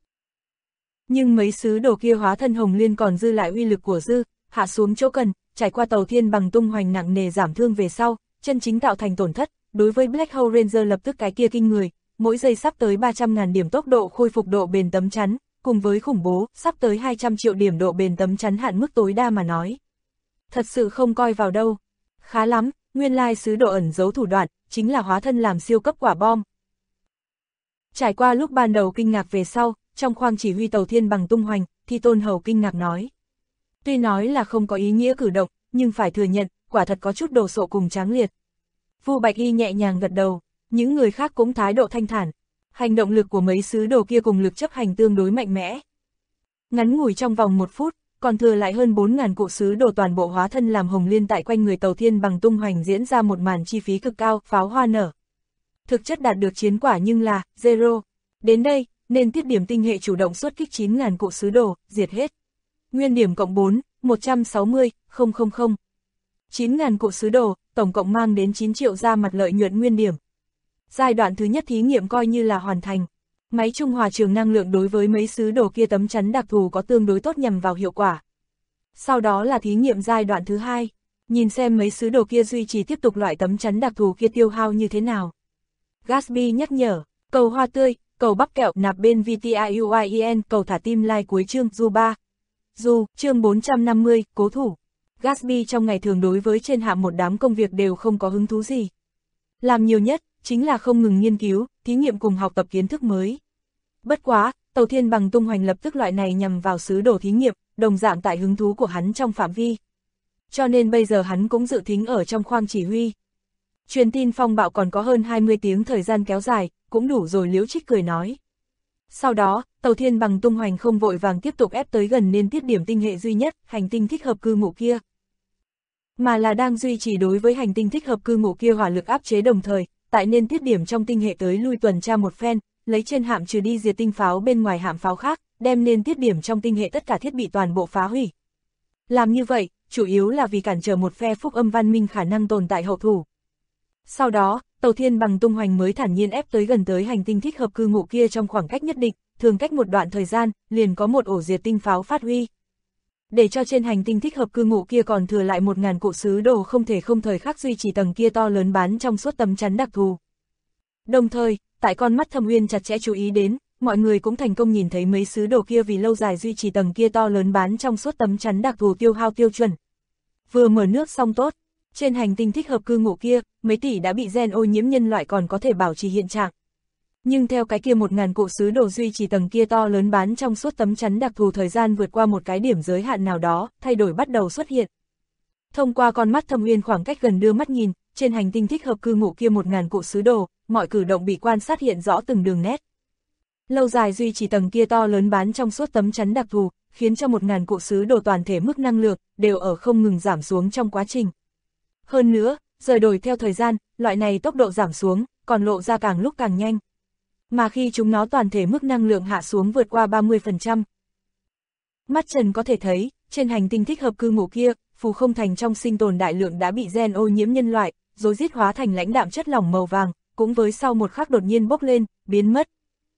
Nhưng mấy sứ đồ kia hóa thân hồng liên còn dư lại uy lực của dư, hạ xuống chỗ cần, trải qua Tàu Thiên Bằng tung hoành nặng nề giảm thương về sau, chân chính tạo thành tổn thất, đối với Black Hole Ranger lập tức cái kia kinh người, mỗi giây sắp tới 300.000 điểm tốc độ khôi phục độ bền tấm chắn, cùng với khủng bố, sắp tới 200 triệu điểm độ bền tấm chắn hạn mức tối đa mà nói. Thật sự không coi vào đâu. Khá lắm, nguyên lai sứ đồ ẩn giấu thủ đoạn, chính là hóa thân làm siêu cấp quả bom. Trải qua lúc ban đầu kinh ngạc về sau, trong khoang chỉ huy tàu thiên bằng tung hoành, thì Tôn Hầu kinh ngạc nói. Tuy nói là không có ý nghĩa cử động, nhưng phải thừa nhận, quả thật có chút đồ sộ cùng tráng liệt. Vu Bạch Y nhẹ nhàng gật đầu, những người khác cũng thái độ thanh thản. Hành động lực của mấy sứ đồ kia cùng lực chấp hành tương đối mạnh mẽ. Ngắn ngủi trong vòng 1 phút, còn thừa lại hơn 4.000 cụ sứ đồ toàn bộ hóa thân làm hồng liên tại quanh người tàu thiên bằng tung hoành diễn ra một màn chi phí cực cao, pháo hoa nở. Thực chất đạt được chiến quả nhưng là, zero. Đến đây, nên tiết điểm tinh hệ chủ động xuất kích 9.000 cụ sứ đồ, diệt hết. Nguyên điểm cộng 4, 160, 000. 9.000 cụ sứ đồ, tổng cộng mang đến 9 triệu ra mặt lợi nhuận nguyên điểm. Giai đoạn thứ nhất thí nghiệm coi như là hoàn thành. Máy trung hòa trường năng lượng đối với mấy sứ đồ kia tấm chắn đặc thù có tương đối tốt nhằm vào hiệu quả. Sau đó là thí nghiệm giai đoạn thứ hai, nhìn xem mấy sứ đồ kia duy trì tiếp tục loại tấm chắn đặc thù kia tiêu hao như thế nào. Gatsby nhắc nhở, cầu hoa tươi, cầu bắp kẹo nạp bên VTIUIEN, cầu thả tim like cuối chương Du 3. Du, chương 450, cố thủ. Gatsby trong ngày thường đối với trên hạm một đám công việc đều không có hứng thú gì. Làm nhiều nhất, chính là không ngừng nghiên cứu, thí nghiệm cùng học tập kiến thức mới. Bất quá, tàu thiên bằng tung hoành lập tức loại này nhằm vào sứ đồ thí nghiệm, đồng dạng tại hứng thú của hắn trong phạm vi. Cho nên bây giờ hắn cũng dự thính ở trong khoang chỉ huy. Truyền tin phong bạo còn có hơn 20 tiếng thời gian kéo dài, cũng đủ rồi. Liễu Trích cười nói. Sau đó, tàu thiên bằng tung hoành không vội vàng tiếp tục ép tới gần nên tiết điểm tinh hệ duy nhất, hành tinh thích hợp cư ngụ kia. Mà là đang duy trì đối với hành tinh thích hợp cư ngụ kia hỏa lực áp chế đồng thời, tại nên tiết điểm trong tinh hệ tới lui tuần tra một phen, lấy trên hạm trừ đi diệt tinh pháo bên ngoài hạm pháo khác, đem nên tiết điểm trong tinh hệ tất cả thiết bị toàn bộ phá hủy. Làm như vậy, chủ yếu là vì cản trở một phe phúc âm văn minh khả năng tồn tại hậu thủ. Sau đó, tàu thiên bằng tung hoành mới thản nhiên ép tới gần tới hành tinh thích hợp cư ngụ kia trong khoảng cách nhất định, thường cách một đoạn thời gian, liền có một ổ diệt tinh pháo phát huy. Để cho trên hành tinh thích hợp cư ngụ kia còn thừa lại 1.000 cụ sứ đồ không thể không thời khắc duy trì tầng kia to lớn bán trong suốt tấm chắn đặc thù. Đồng thời, tại con mắt Thâm Uyên chặt chẽ chú ý đến, mọi người cũng thành công nhìn thấy mấy sứ đồ kia vì lâu dài duy trì tầng kia to lớn bán trong suốt tấm chắn đặc thù tiêu hao tiêu chuẩn. Vừa mở nước xong tốt, trên hành tinh thích hợp cư ngụ kia, mấy tỷ đã bị gen ô nhiễm nhân loại còn có thể bảo trì hiện trạng. Nhưng theo cái kia 1.000 cụ sứ đồ duy trì tầng kia to lớn bán trong suốt tấm chắn đặc thù thời gian vượt qua một cái điểm giới hạn nào đó, thay đổi bắt đầu xuất hiện. Thông qua con mắt Thâm Uyên khoảng cách gần đưa mắt nhìn, trên hành tinh thích hợp cư ngụ kia 1.000 cụ sứ đồ, mọi cử động bị quan sát hiện rõ từng đường nét. Lâu dài duy trì tầng kia to lớn bán trong suốt tấm chắn đặc thù, khiến cho 1.000 cụ sứ đồ toàn thể mức năng lượng đều ở không ngừng giảm xuống trong quá trình. Hơn nữa, rời đổi theo thời gian, loại này tốc độ giảm xuống, còn lộ ra càng lúc càng nhanh. Mà khi chúng nó toàn thể mức năng lượng hạ xuống vượt qua 30%. Mắt trần có thể thấy, trên hành tinh thích hợp cư ngụ kia, phù không thành trong sinh tồn đại lượng đã bị gen ô nhiễm nhân loại, rồi giết hóa thành lãnh đạm chất lỏng màu vàng, cũng với sau một khắc đột nhiên bốc lên, biến mất.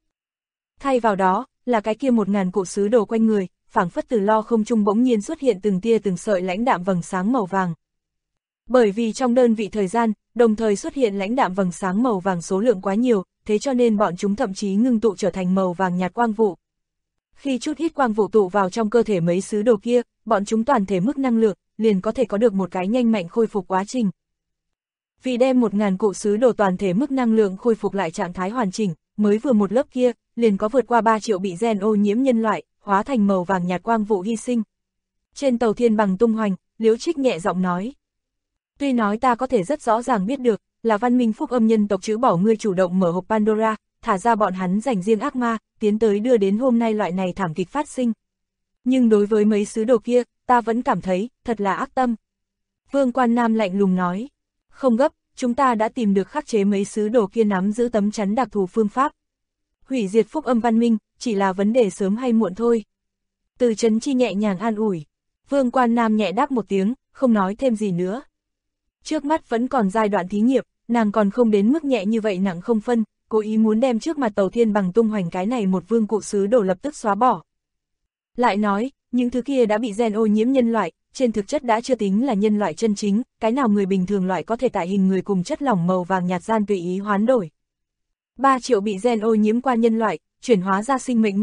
Thay vào đó, là cái kia 1.000 cụ sứ đồ quanh người, phảng phất từ lo không trung bỗng nhiên xuất hiện từng tia từng sợi lãnh đạm vầng sáng màu vàng. Bởi vì trong đơn vị thời gian, đồng thời xuất hiện lãnh đạm vầng sáng màu vàng số lượng quá nhiều, thế cho nên bọn chúng thậm chí ngưng tụ trở thành màu vàng nhạt quang vụ. Khi chút ít quang vụ tụ vào trong cơ thể mấy sứ đồ kia, bọn chúng toàn thể mức năng lượng, liền có thể có được một cái nhanh mạnh khôi phục quá trình. Vì đem 1.000 cụ sứ đồ toàn thể mức năng lượng khôi phục lại trạng thái hoàn chỉnh, mới vừa một lớp kia, liền có vượt qua 3 triệu bị gen ô nhiễm nhân loại, hóa thành màu vàng nhạt quang vụ hy sinh. Trên tàu thiên bằng tung hoành, Liễu Trích nhẹ giọng nói. Tuy nói ta có thể rất rõ ràng biết được, là văn minh phúc âm nhân tộc trừ bỏ ngươi chủ động mở hộp Pandora, thả ra bọn hắn dành riêng ác ma, tiến tới đưa đến hôm nay loại này thảm kịch phát sinh. Nhưng đối với mấy sứ đồ kia, ta vẫn cảm thấy, thật là ác tâm. Vương Quan Nam lạnh lùng nói, không gấp, chúng ta đã tìm được khắc chế mấy sứ đồ kia nắm giữ tấm chắn đặc thù phương pháp. Hủy diệt phúc âm văn minh, chỉ là vấn đề sớm hay muộn thôi. Từ Trấn Chi nhẹ nhàng an ủi, Vương Quan Nam nhẹ đáp một tiếng, không nói thêm gì nữa. Trước mắt vẫn còn giai đoạn thí nghiệm, nàng còn không đến mức nhẹ như vậy nặng không phân, cố ý muốn đem trước mặt tàu thiên bằng tung hoành cái này một vương cụ sứ đồ lập tức xóa bỏ. Lại nói, những thứ kia đã bị gen ô nhiễm nhân loại, trên thực chất đã chưa tính là nhân loại chân chính, cái nào người bình thường loại có thể tại hình người cùng chất lỏng màu vàng nhạt gian tùy ý hoán đổi. 3 triệu bị gen ô nhiễm qua nhân loại, chuyển hóa ra sinh mệnh nguyên dịch,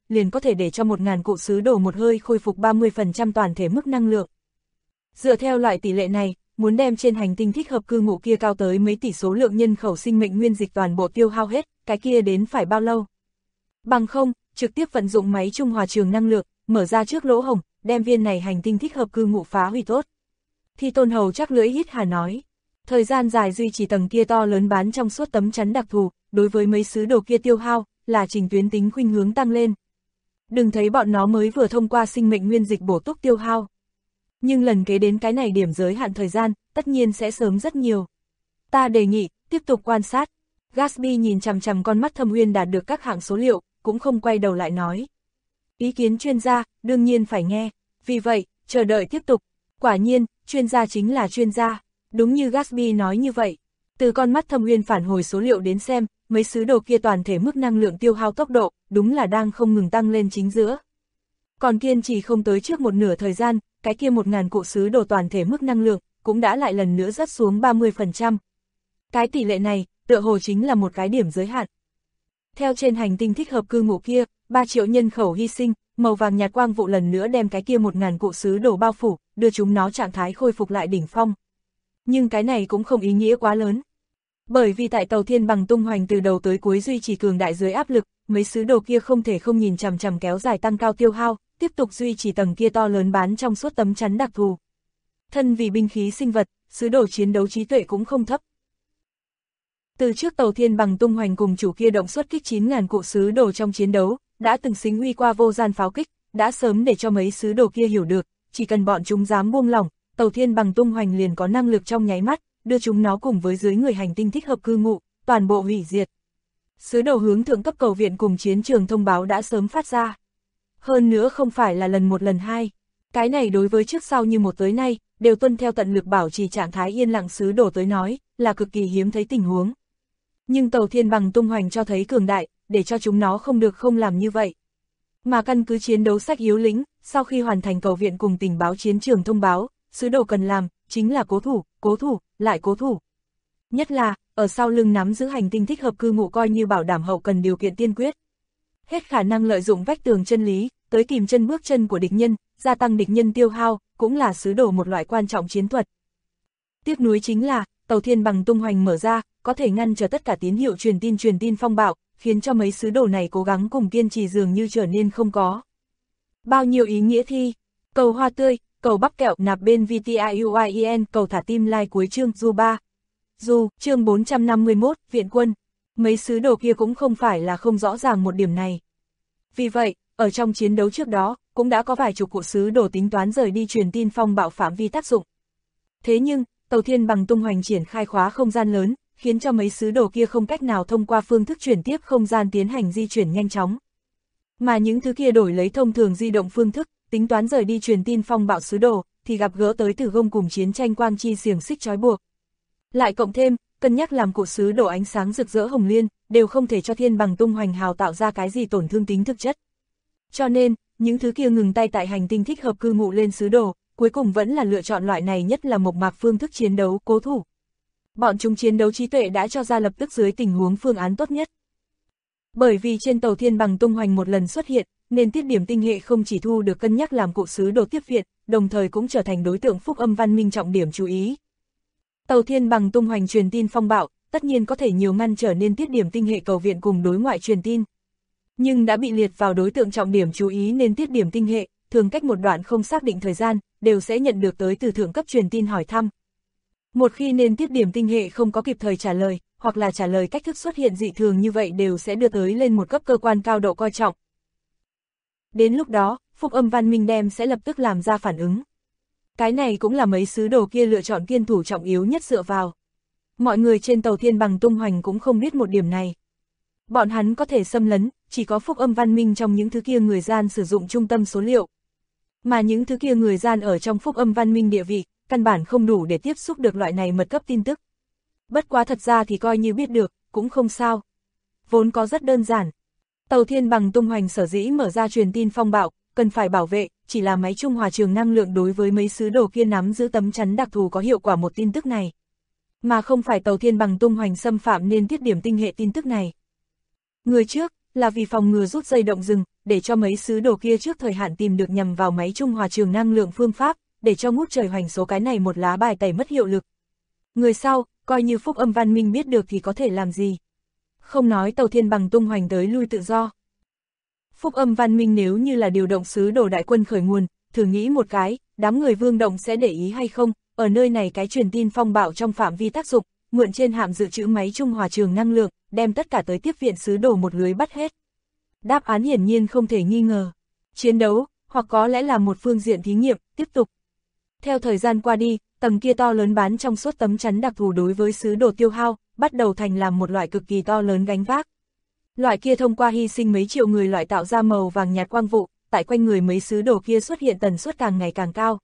liền có thể để cho 1000 cụ sứ đồ một hơi khôi phục 30% toàn thể mức năng lượng. Dựa theo loại tỷ lệ này, muốn đem trên hành tinh thích hợp cư ngụ kia cao tới mấy tỷ số lượng nhân khẩu sinh mệnh nguyên dịch toàn bộ tiêu hao hết, cái kia đến phải bao lâu? Bằng không, trực tiếp vận dụng máy trung hòa trường năng lượng, mở ra trước lỗ hổng, đem viên này hành tinh thích hợp cư ngụ phá hủy tốt. Thi Tôn Hầu chắc lưỡi hít hà nói, thời gian dài duy trì tầng kia to lớn bán trong suốt tấm chắn đặc thù, đối với mấy sứ đồ kia tiêu hao, là trình tuyến tính khuynh hướng tăng lên. Đừng thấy bọn nó mới vừa thông qua sinh mệnh nguyên dịch bổ túc tiêu hao. Nhưng lần kế đến cái này điểm giới hạn thời gian, tất nhiên sẽ sớm rất nhiều. Ta đề nghị, tiếp tục quan sát. Gatsby nhìn chằm chằm con mắt Thâm Uyên đạt được các hạng số liệu, cũng không quay đầu lại nói. Ý kiến chuyên gia, đương nhiên phải nghe. Vì vậy, chờ đợi tiếp tục. Quả nhiên, chuyên gia chính là chuyên gia. Đúng như Gatsby nói như vậy. Từ con mắt Thâm Uyên phản hồi số liệu đến xem, mấy sứ đồ kia toàn thể mức năng lượng tiêu hao tốc độ, đúng là đang không ngừng tăng lên chính giữa. Còn kiên trì không tới trước một nửa thời gian, cái kia 1000 cụ sứ đồ toàn thể mức năng lượng, cũng đã lại lần nữa rớt xuống 30%. Cái tỷ lệ này, tựa hồ chính là một cái điểm giới hạn. Theo trên hành tinh thích hợp cư ngụ kia, 3 triệu nhân khẩu hy sinh, màu vàng nhạt quang vụ lần nữa đem cái kia 1000 cụ sứ đồ bao phủ, đưa chúng nó trạng thái khôi phục lại đỉnh phong. Nhưng cái này cũng không ý nghĩa quá lớn. Bởi vì tại tàu thiên bằng tung hoành từ đầu tới cuối duy trì cường đại dưới áp lực, mấy sứ đồ kia không thể không nhìn chằm chằm kéo dài tăng cao tiêu hao, tiếp tục duy trì tầng kia to lớn bán trong suốt tấm chắn đặc thù. Thân vì binh khí sinh vật, sứ đồ chiến đấu trí tuệ cũng không thấp. Từ trước tàu thiên bằng tung hoành cùng chủ kia động xuất kích 9000 cụ sứ đồ trong chiến đấu, đã từng xính uy qua vô gian pháo kích, đã sớm để cho mấy sứ đồ kia hiểu được, chỉ cần bọn chúng dám buông lỏng, tàu thiên bằng tung hoành liền có năng lực trong nháy mắt, đưa chúng nó cùng với dưới người hành tinh thích hợp cư ngụ, toàn bộ hủy diệt. Sứ đồ hướng thượng cấp cầu viện cùng chiến trường thông báo đã sớm phát ra. Hơn nữa không phải là lần một lần hai. Cái này đối với trước sau như một tới nay, đều tuân theo tận lực bảo trì trạng thái yên lặng sứ đồ tới nói, là cực kỳ hiếm thấy tình huống. Nhưng tàu thiên bằng tung hoành cho thấy cường đại, để cho chúng nó không được không làm như vậy. Mà căn cứ chiến đấu sách yếu lĩnh, sau khi hoàn thành cầu viện cùng tình báo chiến trường thông báo, sứ đồ cần làm, chính là cố thủ, lại cố thủ. Nhất là, ở sau lưng nắm giữ hành tinh thích hợp cư ngụ coi như bảo đảm hậu cần điều kiện tiên quyết. Hết khả năng lợi dụng vách tường chân lý, tới kìm chân bước chân của địch nhân, gia tăng địch nhân tiêu hao, cũng là sứ đồ một loại quan trọng chiến thuật. Tiếc nuối chính là, tàu thiên bằng tung hoành mở ra, có thể ngăn trở tất cả tín hiệu truyền tin phong bạo, khiến cho mấy sứ đồ này cố gắng cùng kiên trì dường như trở nên không có. Bao nhiêu ý nghĩa thi, cầu hoa tươi, cầu bắp kẹo nạp bên VTIUIEN, cầu thả tim like cuối chương Du 3. Du, chương 451, viện quân. Mấy sứ đồ kia cũng không phải là không rõ ràng một điểm này. Vì vậy, ở trong chiến đấu trước đó, cũng đã có vài chục cụ sứ đồ tính toán rời đi truyền tin phong bạo phạm vi tác dụng. Thế nhưng, tàu thiên bằng tung hoành triển khai khóa không gian lớn, khiến cho mấy sứ đồ kia không cách nào thông qua phương thức chuyển tiếp không gian tiến hành di chuyển nhanh chóng. Mà những thứ kia đổi lấy thông thường di động phương thức, tính toán rời đi truyền tin phong bạo sứ đồ, thì gặp gỡ tới tử gông cùng chiến tranh quang chi xiềng xích trói buộc. Lại cộng thêm, cân nhắc làm cụ sứ đồ ánh sáng rực rỡ hồng liên, đều không thể cho thiên bằng tung hoành hào tạo ra cái gì tổn thương tính thực chất. Cho nên, những thứ kia ngừng tay tại hành tinh thích hợp cư ngụ lên sứ đồ, cuối cùng vẫn là lựa chọn loại này nhất là mộc mạc phương thức chiến đấu cố thủ. Bọn chúng chiến đấu trí tuệ đã cho ra lập tức dưới tình huống phương án tốt nhất. Bởi vì trên tàu thiên bằng tung hoành một lần xuất hiện, nên tiết điểm tinh hệ không chỉ thu được cân nhắc làm cụ sứ đồ tiếp viện, đồng thời cũng trở thành đối tượng phúc âm văn minh trọng điểm chú ý. Tàu thiên bằng tung hoành truyền tin phong bạo, tất nhiên có thể nhiều ngăn trở nên tiết điểm tinh hệ cầu viện cùng đối ngoại truyền tin. Nhưng đã bị liệt vào đối tượng trọng điểm chú ý nên tiết điểm tinh hệ, thường cách một đoạn không xác định thời gian, đều sẽ nhận được tới từ thượng cấp truyền tin hỏi thăm. Một khi nên tiết điểm tinh hệ không có kịp thời trả lời, hoặc là trả lời cách thức xuất hiện dị thường như vậy đều sẽ đưa tới lên một cấp cơ quan cao độ coi trọng. Đến lúc đó, phúc âm văn minh đem sẽ lập tức làm ra phản ứng. Cái này cũng là mấy sứ đồ kia lựa chọn kiên thủ trọng yếu nhất dựa vào. Mọi người trên tàu thiên bằng tung hoành cũng không biết một điểm này. Bọn hắn có thể xâm lấn, chỉ có phúc âm văn minh trong những thứ kia người gian sử dụng trung tâm số liệu. Mà những thứ kia người gian ở trong phúc âm văn minh địa vị, căn bản không đủ để tiếp xúc được loại này mật cấp tin tức. Bất quá thật ra thì coi như biết được, cũng không sao. Vốn có rất đơn giản. Tàu thiên bằng tung hoành sở dĩ mở ra truyền tin phong bạo, cần phải bảo vệ, chỉ là máy trung hòa trường năng lượng đối với mấy sứ đồ kia nắm giữ tấm chắn đặc thù có hiệu quả một tin tức này. Mà không phải tàu thiên bằng tung hoành xâm phạm nên tiết điểm tinh hệ tin tức này. Người trước, là vì phòng ngừa rút dây động rừng, để cho mấy sứ đồ kia trước thời hạn tìm được nhằm vào máy trung hòa trường năng lượng phương pháp, để cho ngút trời hoành số cái này một lá bài tẩy mất hiệu lực. Người sau, coi như Phúc Âm Văn Minh biết được thì có thể làm gì? Không nói tàu thiên bằng tung hoành tới lui tự do. Phúc Âm Văn Minh nếu như là điều động sứ đồ đại quân khởi nguồn, thử nghĩ một cái, đám người Vương Động sẽ để ý hay không, ở nơi này cái truyền tin phong bạo trong phạm vi tác dụng, mượn trên hạm dự trữ máy trung hòa trường năng lượng, đem tất cả tới tiếp viện sứ đồ một lưới bắt hết. Đáp án hiển nhiên không thể nghi ngờ. Chiến đấu, hoặc có lẽ là một phương diện thí nghiệm, tiếp tục. Theo thời gian qua đi, tầng kia to lớn bán trong suốt tấm chắn đặc thù đối với sứ đồ tiêu hao, bắt đầu thành làm một loại cực kỳ to lớn gánh vác. Loại kia thông qua hy sinh mấy triệu người loại tạo ra màu vàng nhạt quang vụ, tại quanh người mấy sứ đồ kia xuất hiện tần suất càng ngày càng cao.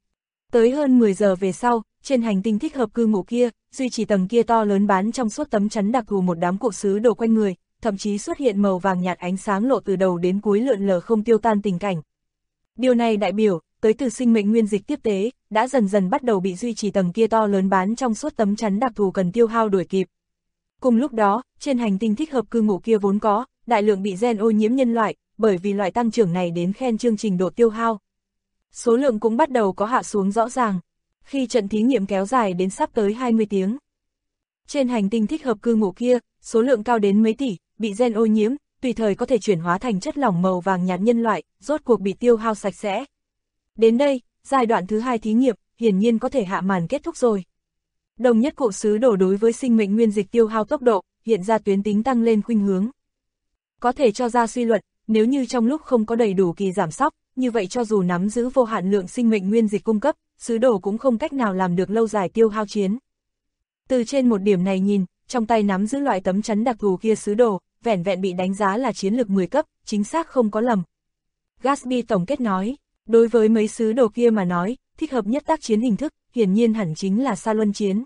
Tới hơn 10 giờ về sau, trên hành tinh thích hợp cư ngụ kia, duy trì tầng kia to lớn bán trong suốt tấm chắn đặc thù một đám cụ sứ đồ quanh người, thậm chí xuất hiện màu vàng nhạt ánh sáng lộ từ đầu đến cuối lượn lờ không tiêu tan tình cảnh. Điều này đại biểu, tới từ sinh mệnh nguyên dịch tiếp tế, đã dần dần bắt đầu bị duy trì tầng kia to lớn bán trong suốt tấm chắn đặc thù cần tiêu hao đuổi kịp. Cùng lúc đó, trên hành tinh thích hợp cư ngụ kia vốn có, đại lượng bị gen ô nhiễm nhân loại, bởi vì loại tăng trưởng này đến khen chương trình độ tiêu hao. Số lượng cũng bắt đầu có hạ xuống rõ ràng, khi trận thí nghiệm kéo dài đến sắp tới 20 tiếng. Trên hành tinh thích hợp cư ngụ kia, số lượng cao đến mấy tỷ, bị gen ô nhiễm, tùy thời có thể chuyển hóa thành chất lỏng màu vàng nhạt nhân loại, rốt cuộc bị tiêu hao sạch sẽ. Đến đây, giai đoạn thứ 2 thí nghiệm, hiển nhiên có thể hạ màn kết thúc rồi. Đồng nhất cụ sứ đồ đối với sinh mệnh nguyên dịch tiêu hao tốc độ, hiện ra tuyến tính tăng lên khuynh hướng. Có thể cho ra suy luận, nếu như trong lúc không có đầy đủ kỳ giảm sóc, như vậy cho dù nắm giữ vô hạn lượng sinh mệnh nguyên dịch cung cấp, sứ đồ cũng không cách nào làm được lâu dài tiêu hao chiến. Từ trên một điểm này nhìn, trong tay nắm giữ loại tấm chắn đặc thù kia sứ đồ, vẻn vẹn bị đánh giá là chiến lược 10 cấp, chính xác không có lầm. Gatsby tổng kết nói, đối với mấy sứ đồ kia mà nói, thích hợp nhất tác chiến hình thức, hiển nhiên hẳn chính là sa luân chiến.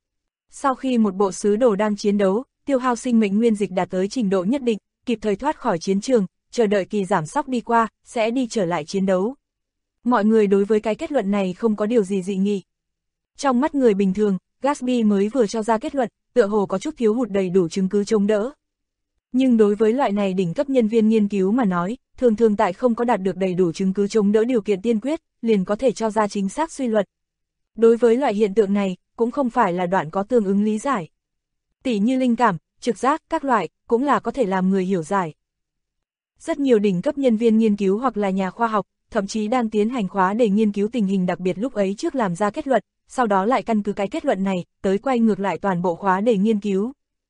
Sau khi một bộ sứ đồ đang chiến đấu, tiêu hao sinh mệnh nguyên dịch đạt tới trình độ nhất định, kịp thời thoát khỏi chiến trường, chờ đợi kỳ giảm sóc đi qua, sẽ đi trở lại chiến đấu. Mọi người đối với cái kết luận này không có điều gì dị nghị. Trong mắt người bình thường, Gatsby mới vừa cho ra kết luận, tựa hồ có chút thiếu hụt đầy đủ chứng cứ chống đỡ. Nhưng đối với loại này đỉnh cấp nhân viên nghiên cứu mà nói, thường thường tại không có đạt được đầy đủ chứng cứ chống đỡ điều kiện tiên quyết, liền có thể cho ra chính xác suy luận. Đối với loại hiện tượng này, cũng không phải là đoạn có tương ứng lý giải. Tỉ như linh cảm, trực giác, các loại, cũng là có thể làm người hiểu giải. Rất nhiều đỉnh cấp nhân viên nghiên cứu hoặc là nhà khoa học, thậm chí đang tiến hành khóa để nghiên cứu tình hình đặc biệt lúc ấy trước làm ra kết luận, sau đó lại căn cứ cái kết luận này, tới quay ngược lại toàn bộ khóa để nghiên cứu.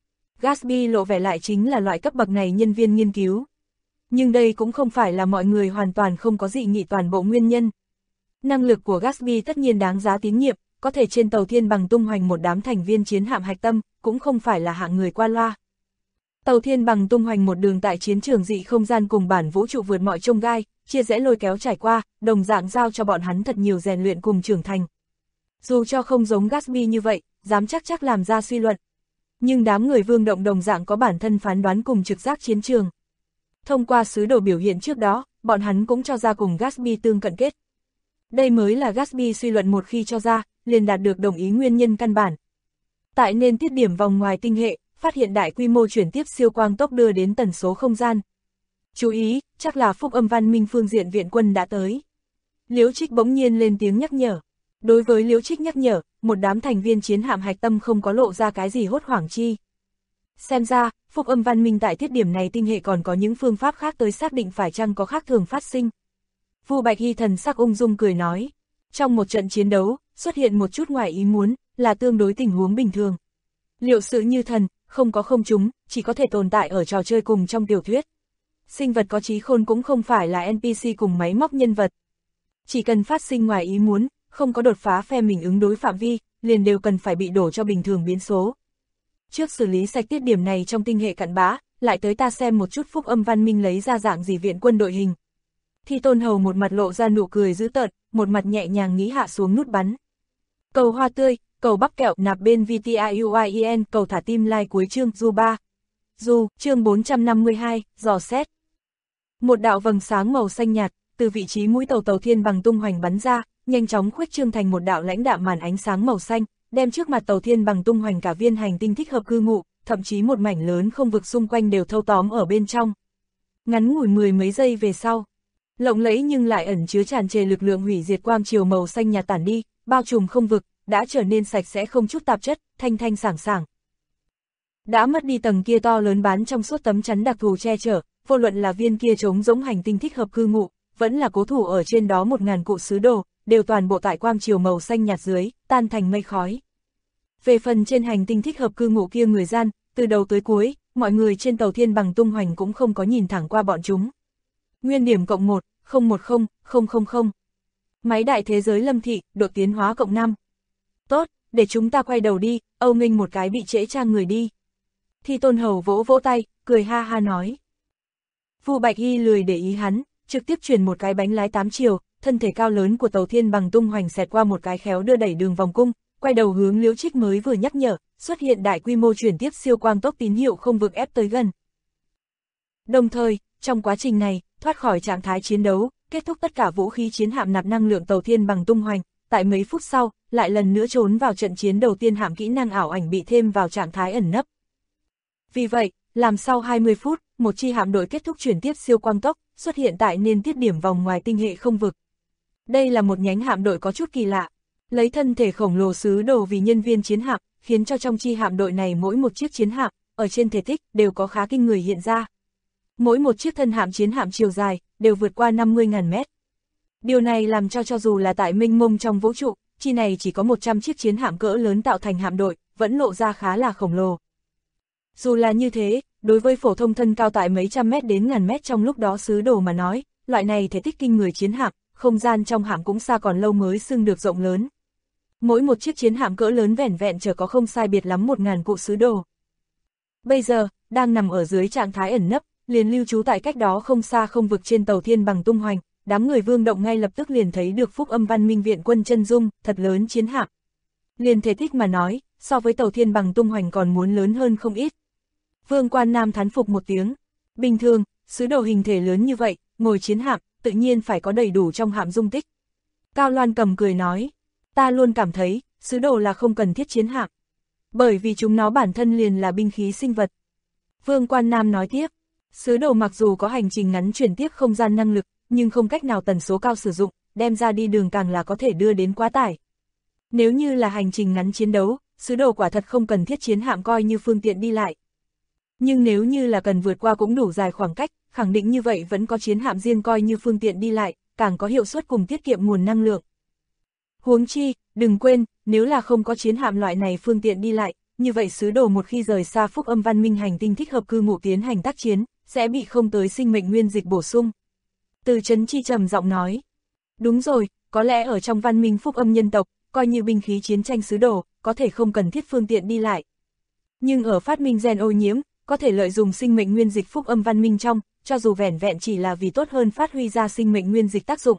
Gatsby lộ vẻ lại chính là loại cấp bậc này nhân viên nghiên cứu. Nhưng đây cũng không phải là mọi người hoàn toàn không có dị nghị toàn bộ nguyên nhân. Năng lực của Gatsby tất nhiên đáng giá tín nhiệm, có thể trên tàu thiên bằng tung hoành một đám thành viên chiến hạm hạch tâm, cũng không phải là hạng người qua loa. Tàu thiên bằng tung hoành một đường tại chiến trường dị không gian cùng bản vũ trụ vượt mọi chông gai, chia rẽ lôi kéo trải qua, đồng dạng giao cho bọn hắn thật nhiều rèn luyện cùng trưởng thành. Dù cho không giống Gatsby như vậy, dám chắc làm ra suy luận. Nhưng đám người Vương Động đồng dạng có bản thân phán đoán cùng trực giác chiến trường. Thông qua sứ đồ biểu hiện trước đó, bọn hắn cũng cho ra cùng Gatsby tương cận kết. Đây mới là Gatsby suy luận một khi cho ra, liền đạt được đồng ý nguyên nhân căn bản. Tại nên tiết điểm vòng ngoài tinh hệ, phát hiện đại quy mô chuyển tiếp siêu quang tốc đưa đến tần số không gian. Chú ý, chắc là Phúc Âm Văn Minh phương diện viện quân đã tới. Liễu Trích bỗng nhiên lên tiếng nhắc nhở. Đối với Liễu Trích nhắc nhở, một đám thành viên chiến hạm hạch tâm không có lộ ra cái gì hốt hoảng chi. Xem ra, Phúc Âm Văn Minh tại tiết điểm này tinh hệ còn có những phương pháp khác tới xác định phải chăng có khác thường phát sinh. Vu Bạch Hy thần sắc ung dung cười nói, trong một trận chiến đấu, xuất hiện một chút ngoài ý muốn, là tương đối tình huống bình thường. Liệu sự như thần, không có không chúng, chỉ có thể tồn tại ở trò chơi cùng trong tiểu thuyết. Sinh vật có trí khôn cũng không phải là NPC cùng máy móc nhân vật. Chỉ cần phát sinh ngoài ý muốn, không có đột phá phe mình ứng đối phạm vi, liền đều cần phải bị đổ cho bình thường biến số. Trước xử lý sạch tiết điểm này trong tinh hệ cặn bã, lại tới ta xem một chút Phúc Âm Văn Minh lấy ra dạng gì viện quân đội hình. Thi Tôn Hầu một mặt lộ ra nụ cười dữ tợn, một mặt nhẹ nhàng nghĩ hạ xuống nút bắn. Cầu hoa tươi, cầu bắp kẹo nạp bên VTIUIEN, cầu thả tim like cuối chương du 3. Du, chương 452, dò xét. Một đạo vầng sáng màu xanh nhạt, từ vị trí mũi tàu tàu thiên bằng tung hoành bắn ra, nhanh chóng khuếch trương thành một đạo lãnh đạm màn ánh sáng màu xanh, đem trước mặt tàu thiên bằng tung hoành cả viên hành tinh thích hợp cư ngụ, thậm chí một mảnh lớn không vực xung quanh đều thâu tóm ở bên trong. Ngắn ngủi mười mấy giây về sau, lộng lẫy nhưng lại ẩn chứa tràn trề lực lượng hủy diệt quang chiều màu xanh nhạt tản đi, bao trùm không vực, đã trở nên sạch sẽ không chút tạp chất, thanh thanh sảng sảng. Đã mất đi tầng kia to lớn bán trong suốt tấm chắn đặc thù che chở, vô luận là viên kia trống rỗng hành tinh thích hợp cư ngụ, vẫn là cố thủ ở trên đó 1000 cụ sứ đồ, đều toàn bộ tại quang chiều màu xanh nhạt dưới, tan thành mây khói. Về phần trên hành tinh thích hợp cư ngụ kia người gian, từ đầu tới cuối, mọi người trên tàu Thiên Bằng tung hoành cũng không có nhìn thẳng qua bọn chúng. Nguyên điểm cộng 1, 010000. Máy đại thế giới Lâm Thị, độ tiến hóa cộng 5. Tốt, để chúng ta quay đầu đi, Âu Minh một cái bị trễ trang người đi. Thi Tôn Hầu vỗ vỗ tay, cười ha ha nói. Vu Bạch Y lười để ý hắn, trực tiếp chuyển một cái bánh lái 8 chiều, thân thể cao lớn của tàu Thiên Bằng tung hoành xẹt qua một cái khéo đưa đẩy đường vòng cung, quay đầu hướng Liễu Trích mới vừa nhắc nhở, xuất hiện đại quy mô chuyển tiếp siêu quang tốc tín hiệu không vực ép tới gần. Đồng thời, trong quá trình này, thoát khỏi trạng thái chiến đấu, kết thúc tất cả vũ khí chiến hạm nạp năng lượng tàu Thiên Bằng tung hoành, tại mấy phút sau, lại lần nữa trốn vào trận chiến đầu tiên hạm kỹ năng ảo ảnh bị thêm vào trạng thái ẩn nấp. Vì vậy, làm sau 20 phút, một chi hạm đội kết thúc chuyển tiếp siêu quang tốc, xuất hiện tại nên tiết điểm vòng ngoài tinh hệ không vực. Đây là một nhánh hạm đội có chút kỳ lạ, lấy thân thể khổng lồ sứ đồ vì nhân viên chiến hạm, khiến cho trong chi hạm đội này mỗi một chiếc chiến hạm, ở trên thể tích, đều có khá kinh người hiện ra. Mỗi một chiếc thân hạm chiến hạm chiều dài, đều vượt qua 50.000 mét. Điều này làm cho dù là tại mênh mông trong vũ trụ, chi này chỉ có 100 chiếc chiến hạm cỡ lớn tạo thành hạm đội, vẫn lộ ra khá là khổng lồ. Dù là như thế, đối với phổ thông thân cao tại mấy trăm mét đến ngàn mét trong lúc đó sứ đồ mà nói, loại này thể tích kinh người chiến hạm, không gian trong hạm cũng xa còn lâu mới xưng được rộng lớn. Mỗi một chiếc chiến hạm cỡ lớn vẻn vẹn chở có không sai biệt lắm 1000 cụ sứ đồ. Bây giờ, đang nằm ở dưới trạng thái ẩn nấp, liền lưu trú tại cách đó không xa không vực trên tàu Thiên Bằng tung hoành, đám người Vương Động ngay lập tức liền thấy được Phúc Âm Văn Minh viện quân chân dung, thật lớn chiến hạm. Liền thể tích mà nói, so với tàu Thiên Bằng tung hoành còn muốn lớn hơn không ít. Vương Quan Nam thán phục một tiếng, bình thường, sứ đồ hình thể lớn như vậy, ngồi chiến hạm, tự nhiên phải có đầy đủ trong hạm dung tích. Cao Loan Cầm cười nói, ta luôn cảm thấy, sứ đồ là không cần thiết chiến hạm, bởi vì chúng nó bản thân liền là binh khí sinh vật. Vương Quan Nam nói tiếp, sứ đồ mặc dù có hành trình ngắn chuyển tiếp không gian năng lực, nhưng không cách nào tần số cao sử dụng, đem ra đi đường càng là có thể đưa đến quá tải. Nếu như là hành trình ngắn chiến đấu, sứ đồ quả thật không cần thiết chiến hạm coi như phương tiện đi lại. Nhưng nếu như là cần vượt qua cũng đủ dài khoảng cách, khẳng định như vậy vẫn có chiến hạm riêng coi như phương tiện đi lại, càng có hiệu suất cùng tiết kiệm nguồn năng lượng. Huống chi, đừng quên, nếu là không có chiến hạm loại này phương tiện đi lại, như vậy sứ đồ một khi rời xa Phúc Âm Văn Minh hành tinh thích hợp cư ngụ tiến hành tác chiến, sẽ bị không tới sinh mệnh nguyên dịch bổ sung. Từ Trấn Chi trầm giọng nói, đúng rồi, có lẽ ở trong văn minh Phúc Âm nhân tộc, coi như binh khí chiến tranh sứ đồ, có thể không cần thiết phương tiện đi lại. Nhưng ở phát minh gen ô nhiễm, có thể lợi dụng sinh mệnh nguyên dịch Phúc Âm Văn Minh trong, cho dù vẻn vẹn chỉ là vì tốt hơn phát huy ra sinh mệnh nguyên dịch tác dụng.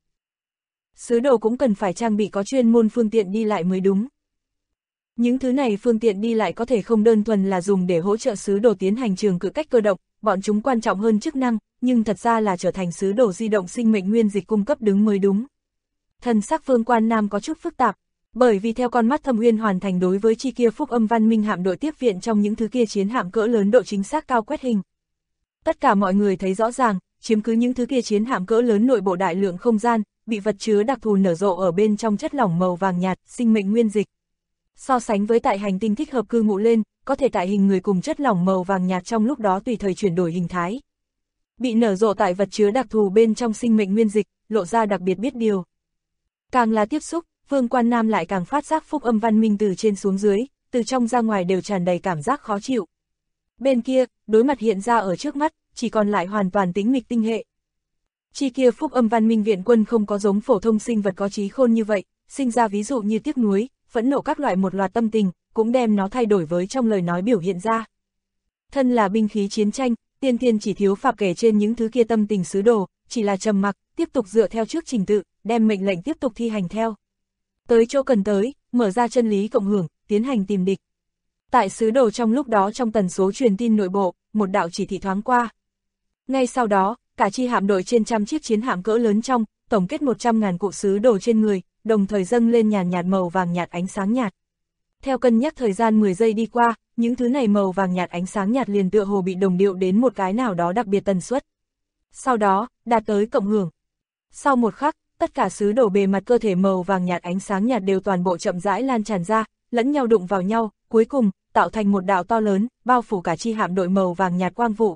Sứ đồ cũng cần phải trang bị có chuyên môn phương tiện đi lại mới đúng. Những thứ này phương tiện đi lại có thể không đơn thuần là dùng để hỗ trợ sứ đồ tiến hành trường cự cách cơ động, bọn chúng quan trọng hơn chức năng, nhưng thật ra là trở thành sứ đồ di động sinh mệnh nguyên dịch cung cấp đứng mới đúng. Thần sắc Vương Quan Nam có chút phức tạp, bởi vì theo con mắt Thâm Uyên hoàn thành đối với chi kia Phúc Âm Văn Minh hạm đội tiếp viện trong những thứ kia chiến hạm cỡ lớn độ chính xác cao quét hình. Tất cả mọi người thấy rõ ràng, chiếm cứ những thứ kia chiến hạm cỡ lớn nội bộ đại lượng không gian, bị vật chứa đặc thù nở rộ ở bên trong chất lỏng màu vàng nhạt, sinh mệnh nguyên dịch. So sánh với tại hành tinh thích hợp cư ngụ lên, có thể tại hình người cùng chất lỏng màu vàng nhạt trong lúc đó tùy thời chuyển đổi hình thái. Bị nở rộ tại vật chứa đặc thù bên trong sinh mệnh nguyên dịch, lộ ra đặc biệt biết điều. Càng là tiếp xúc, Vương Quan Nam lại càng phát giác Phúc Âm Văn Minh từ trên xuống dưới, từ trong ra ngoài đều tràn đầy cảm giác khó chịu. Bên kia, đối mặt hiện ra ở trước mắt, chỉ còn lại hoàn toàn tĩnh mịch tinh hệ. Chi kia Phúc Âm Văn Minh viện quân không có giống phổ thông sinh vật có trí khôn như vậy, sinh ra ví dụ như tiếc nuối, phẫn nộ các loại một loạt tâm tình, cũng đem nó thay đổi với trong lời nói biểu hiện ra. Thân là binh khí chiến tranh, tiên tiên chỉ thiếu phạt kể trên những thứ kia tâm tình sứ đồ, chỉ là trầm mặc, tiếp tục dựa theo trước trình tự, đem mệnh lệnh tiếp tục thi hành theo. Tới chỗ cần tới, mở ra chân lý cộng hưởng, tiến hành tìm địch. Tại sứ đồ trong lúc đó trong tần số truyền tin nội bộ, một đạo chỉ thị thoáng qua. Ngay sau đó, cả chi hạm đội trên trăm chiếc chiến hạm cỡ lớn trong, tổng kết 100.000 cụ sứ đồ trên người, đồng thời dâng lên nhàn nhạt màu vàng nhạt ánh sáng nhạt. Theo cân nhắc thời gian 10 giây đi qua, những thứ này màu vàng nhạt ánh sáng nhạt liền tựa hồ bị đồng điệu đến một cái nào đó đặc biệt tần suất. Sau đó, đạt tới cộng hưởng. Sau một khắc, tất cả sứ đồ bề mặt cơ thể màu vàng nhạt ánh sáng nhạt đều toàn bộ chậm rãi lan tràn ra, lẫn nhau đụng vào nhau, cuối cùng, tạo thành một đạo to lớn, bao phủ cả chi hạm đội màu vàng nhạt quang vụ.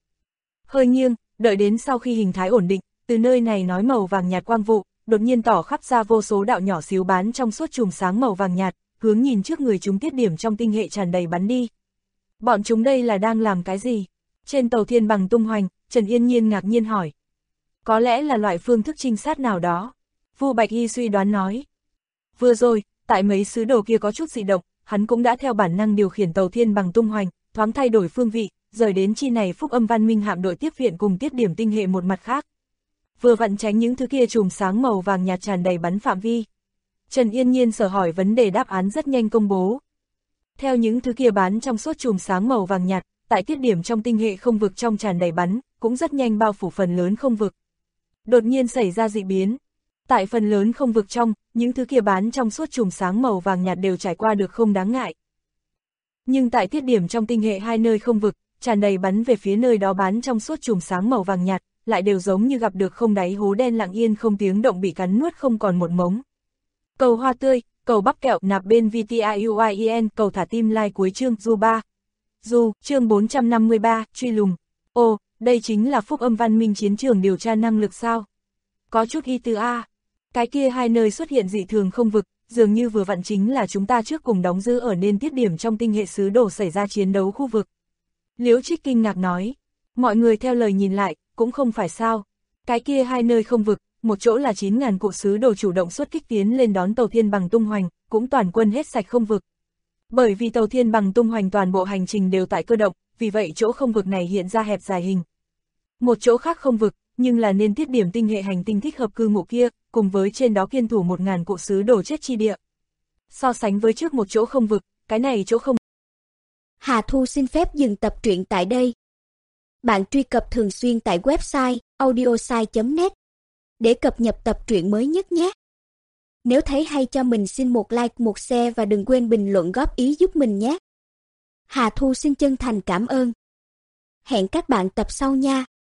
Hơi nghiêng, đợi đến sau khi hình thái ổn định, từ nơi này nói màu vàng nhạt quang vụ, đột nhiên tỏ khắp ra vô số đạo nhỏ xíu bán trong suốt chùm sáng màu vàng nhạt, hướng nhìn trước người chúng tiết điểm trong tinh hệ tràn đầy bắn đi. Bọn chúng đây là đang làm cái gì? Trên tàu thiên bằng tung hoành, Trần Yên Nhiên ngạc nhiên hỏi. Có lẽ là loại phương thức trinh sát nào đó. Vu Bạch Y suy đoán nói. Vừa rồi, tại mấy sứ đồ kia có chút dị động, hắn cũng đã theo bản năng điều khiển tàu thiên bằng tung hoành, thoáng thay đổi phương vị, rời đến chi này Phúc Âm Văn Minh hạm đội tiếp viện cùng tiết điểm tinh hệ một mặt khác. Vừa vặn tránh những thứ kia chùm sáng màu vàng nhạt tràn đầy bắn phạm vi. Trần Yên Nhiên sở hỏi vấn đề đáp án rất nhanh công bố. Theo những thứ kia bán trong suốt chùm sáng màu vàng nhạt, tại tiết điểm trong tinh hệ không vực trong tràn đầy bắn, cũng rất nhanh bao phủ phần lớn không vực. Đột nhiên xảy ra dị biến. Tại phần lớn không vực trong, những thứ kia bán trong suốt chùm sáng màu vàng nhạt đều trải qua được không đáng ngại. Nhưng tại tiết điểm trong tinh hệ hai nơi không vực, tràn đầy bắn về phía nơi đó bán trong suốt chùm sáng màu vàng nhạt, lại đều giống như gặp được không đáy hố đen lặng yên không tiếng động bị cắn nuốt không còn một mống. Cầu hoa tươi, cầu bắp kẹo nạp bên VTIUIEN, cầu thả tim like cuối chương Du 3. Du, chương 453, truy lùng. Ồ, đây chính là Phúc Âm Văn Minh chiến trường điều tra năng lực sao? Có chút y tứ A. Cái kia hai nơi xuất hiện dị thường không vực, dường như vừa vặn chính là chúng ta trước cùng đóng giữ ở nên tiết điểm trong tinh hệ sứ đồ xảy ra chiến đấu khu vực. Liễu Trích kinh ngạc nói. Mọi người theo lời nhìn lại, cũng không phải sao. Cái kia hai nơi không vực, một chỗ là 9.000 cụ sứ đồ chủ động xuất kích tiến lên đón tàu thiên bằng tung hoành, cũng toàn quân hết sạch không vực. Bởi vì tàu thiên bằng tung hoành toàn bộ hành trình đều tại cơ động, vì vậy chỗ không vực này hiện ra hẹp dài hình. Một chỗ khác không vực, nhưng là nên tiết điểm tinh hệ hành tinh thích hợp cư ngụ kia, cùng với trên đó kiên thủ 1.000 cụ sứ đồ chết chi địa. So sánh với trước một chỗ không vực, cái này chỗ không. Hà Thu xin phép dừng tập truyện tại đây. Bạn truy cập thường xuyên tại website audiosai.net để cập nhật tập truyện mới nhất nhé. Nếu thấy hay cho mình xin một like, một share và đừng quên bình luận góp ý giúp mình nhé. Hà Thu xin chân thành cảm ơn. Hẹn các bạn tập sau nha.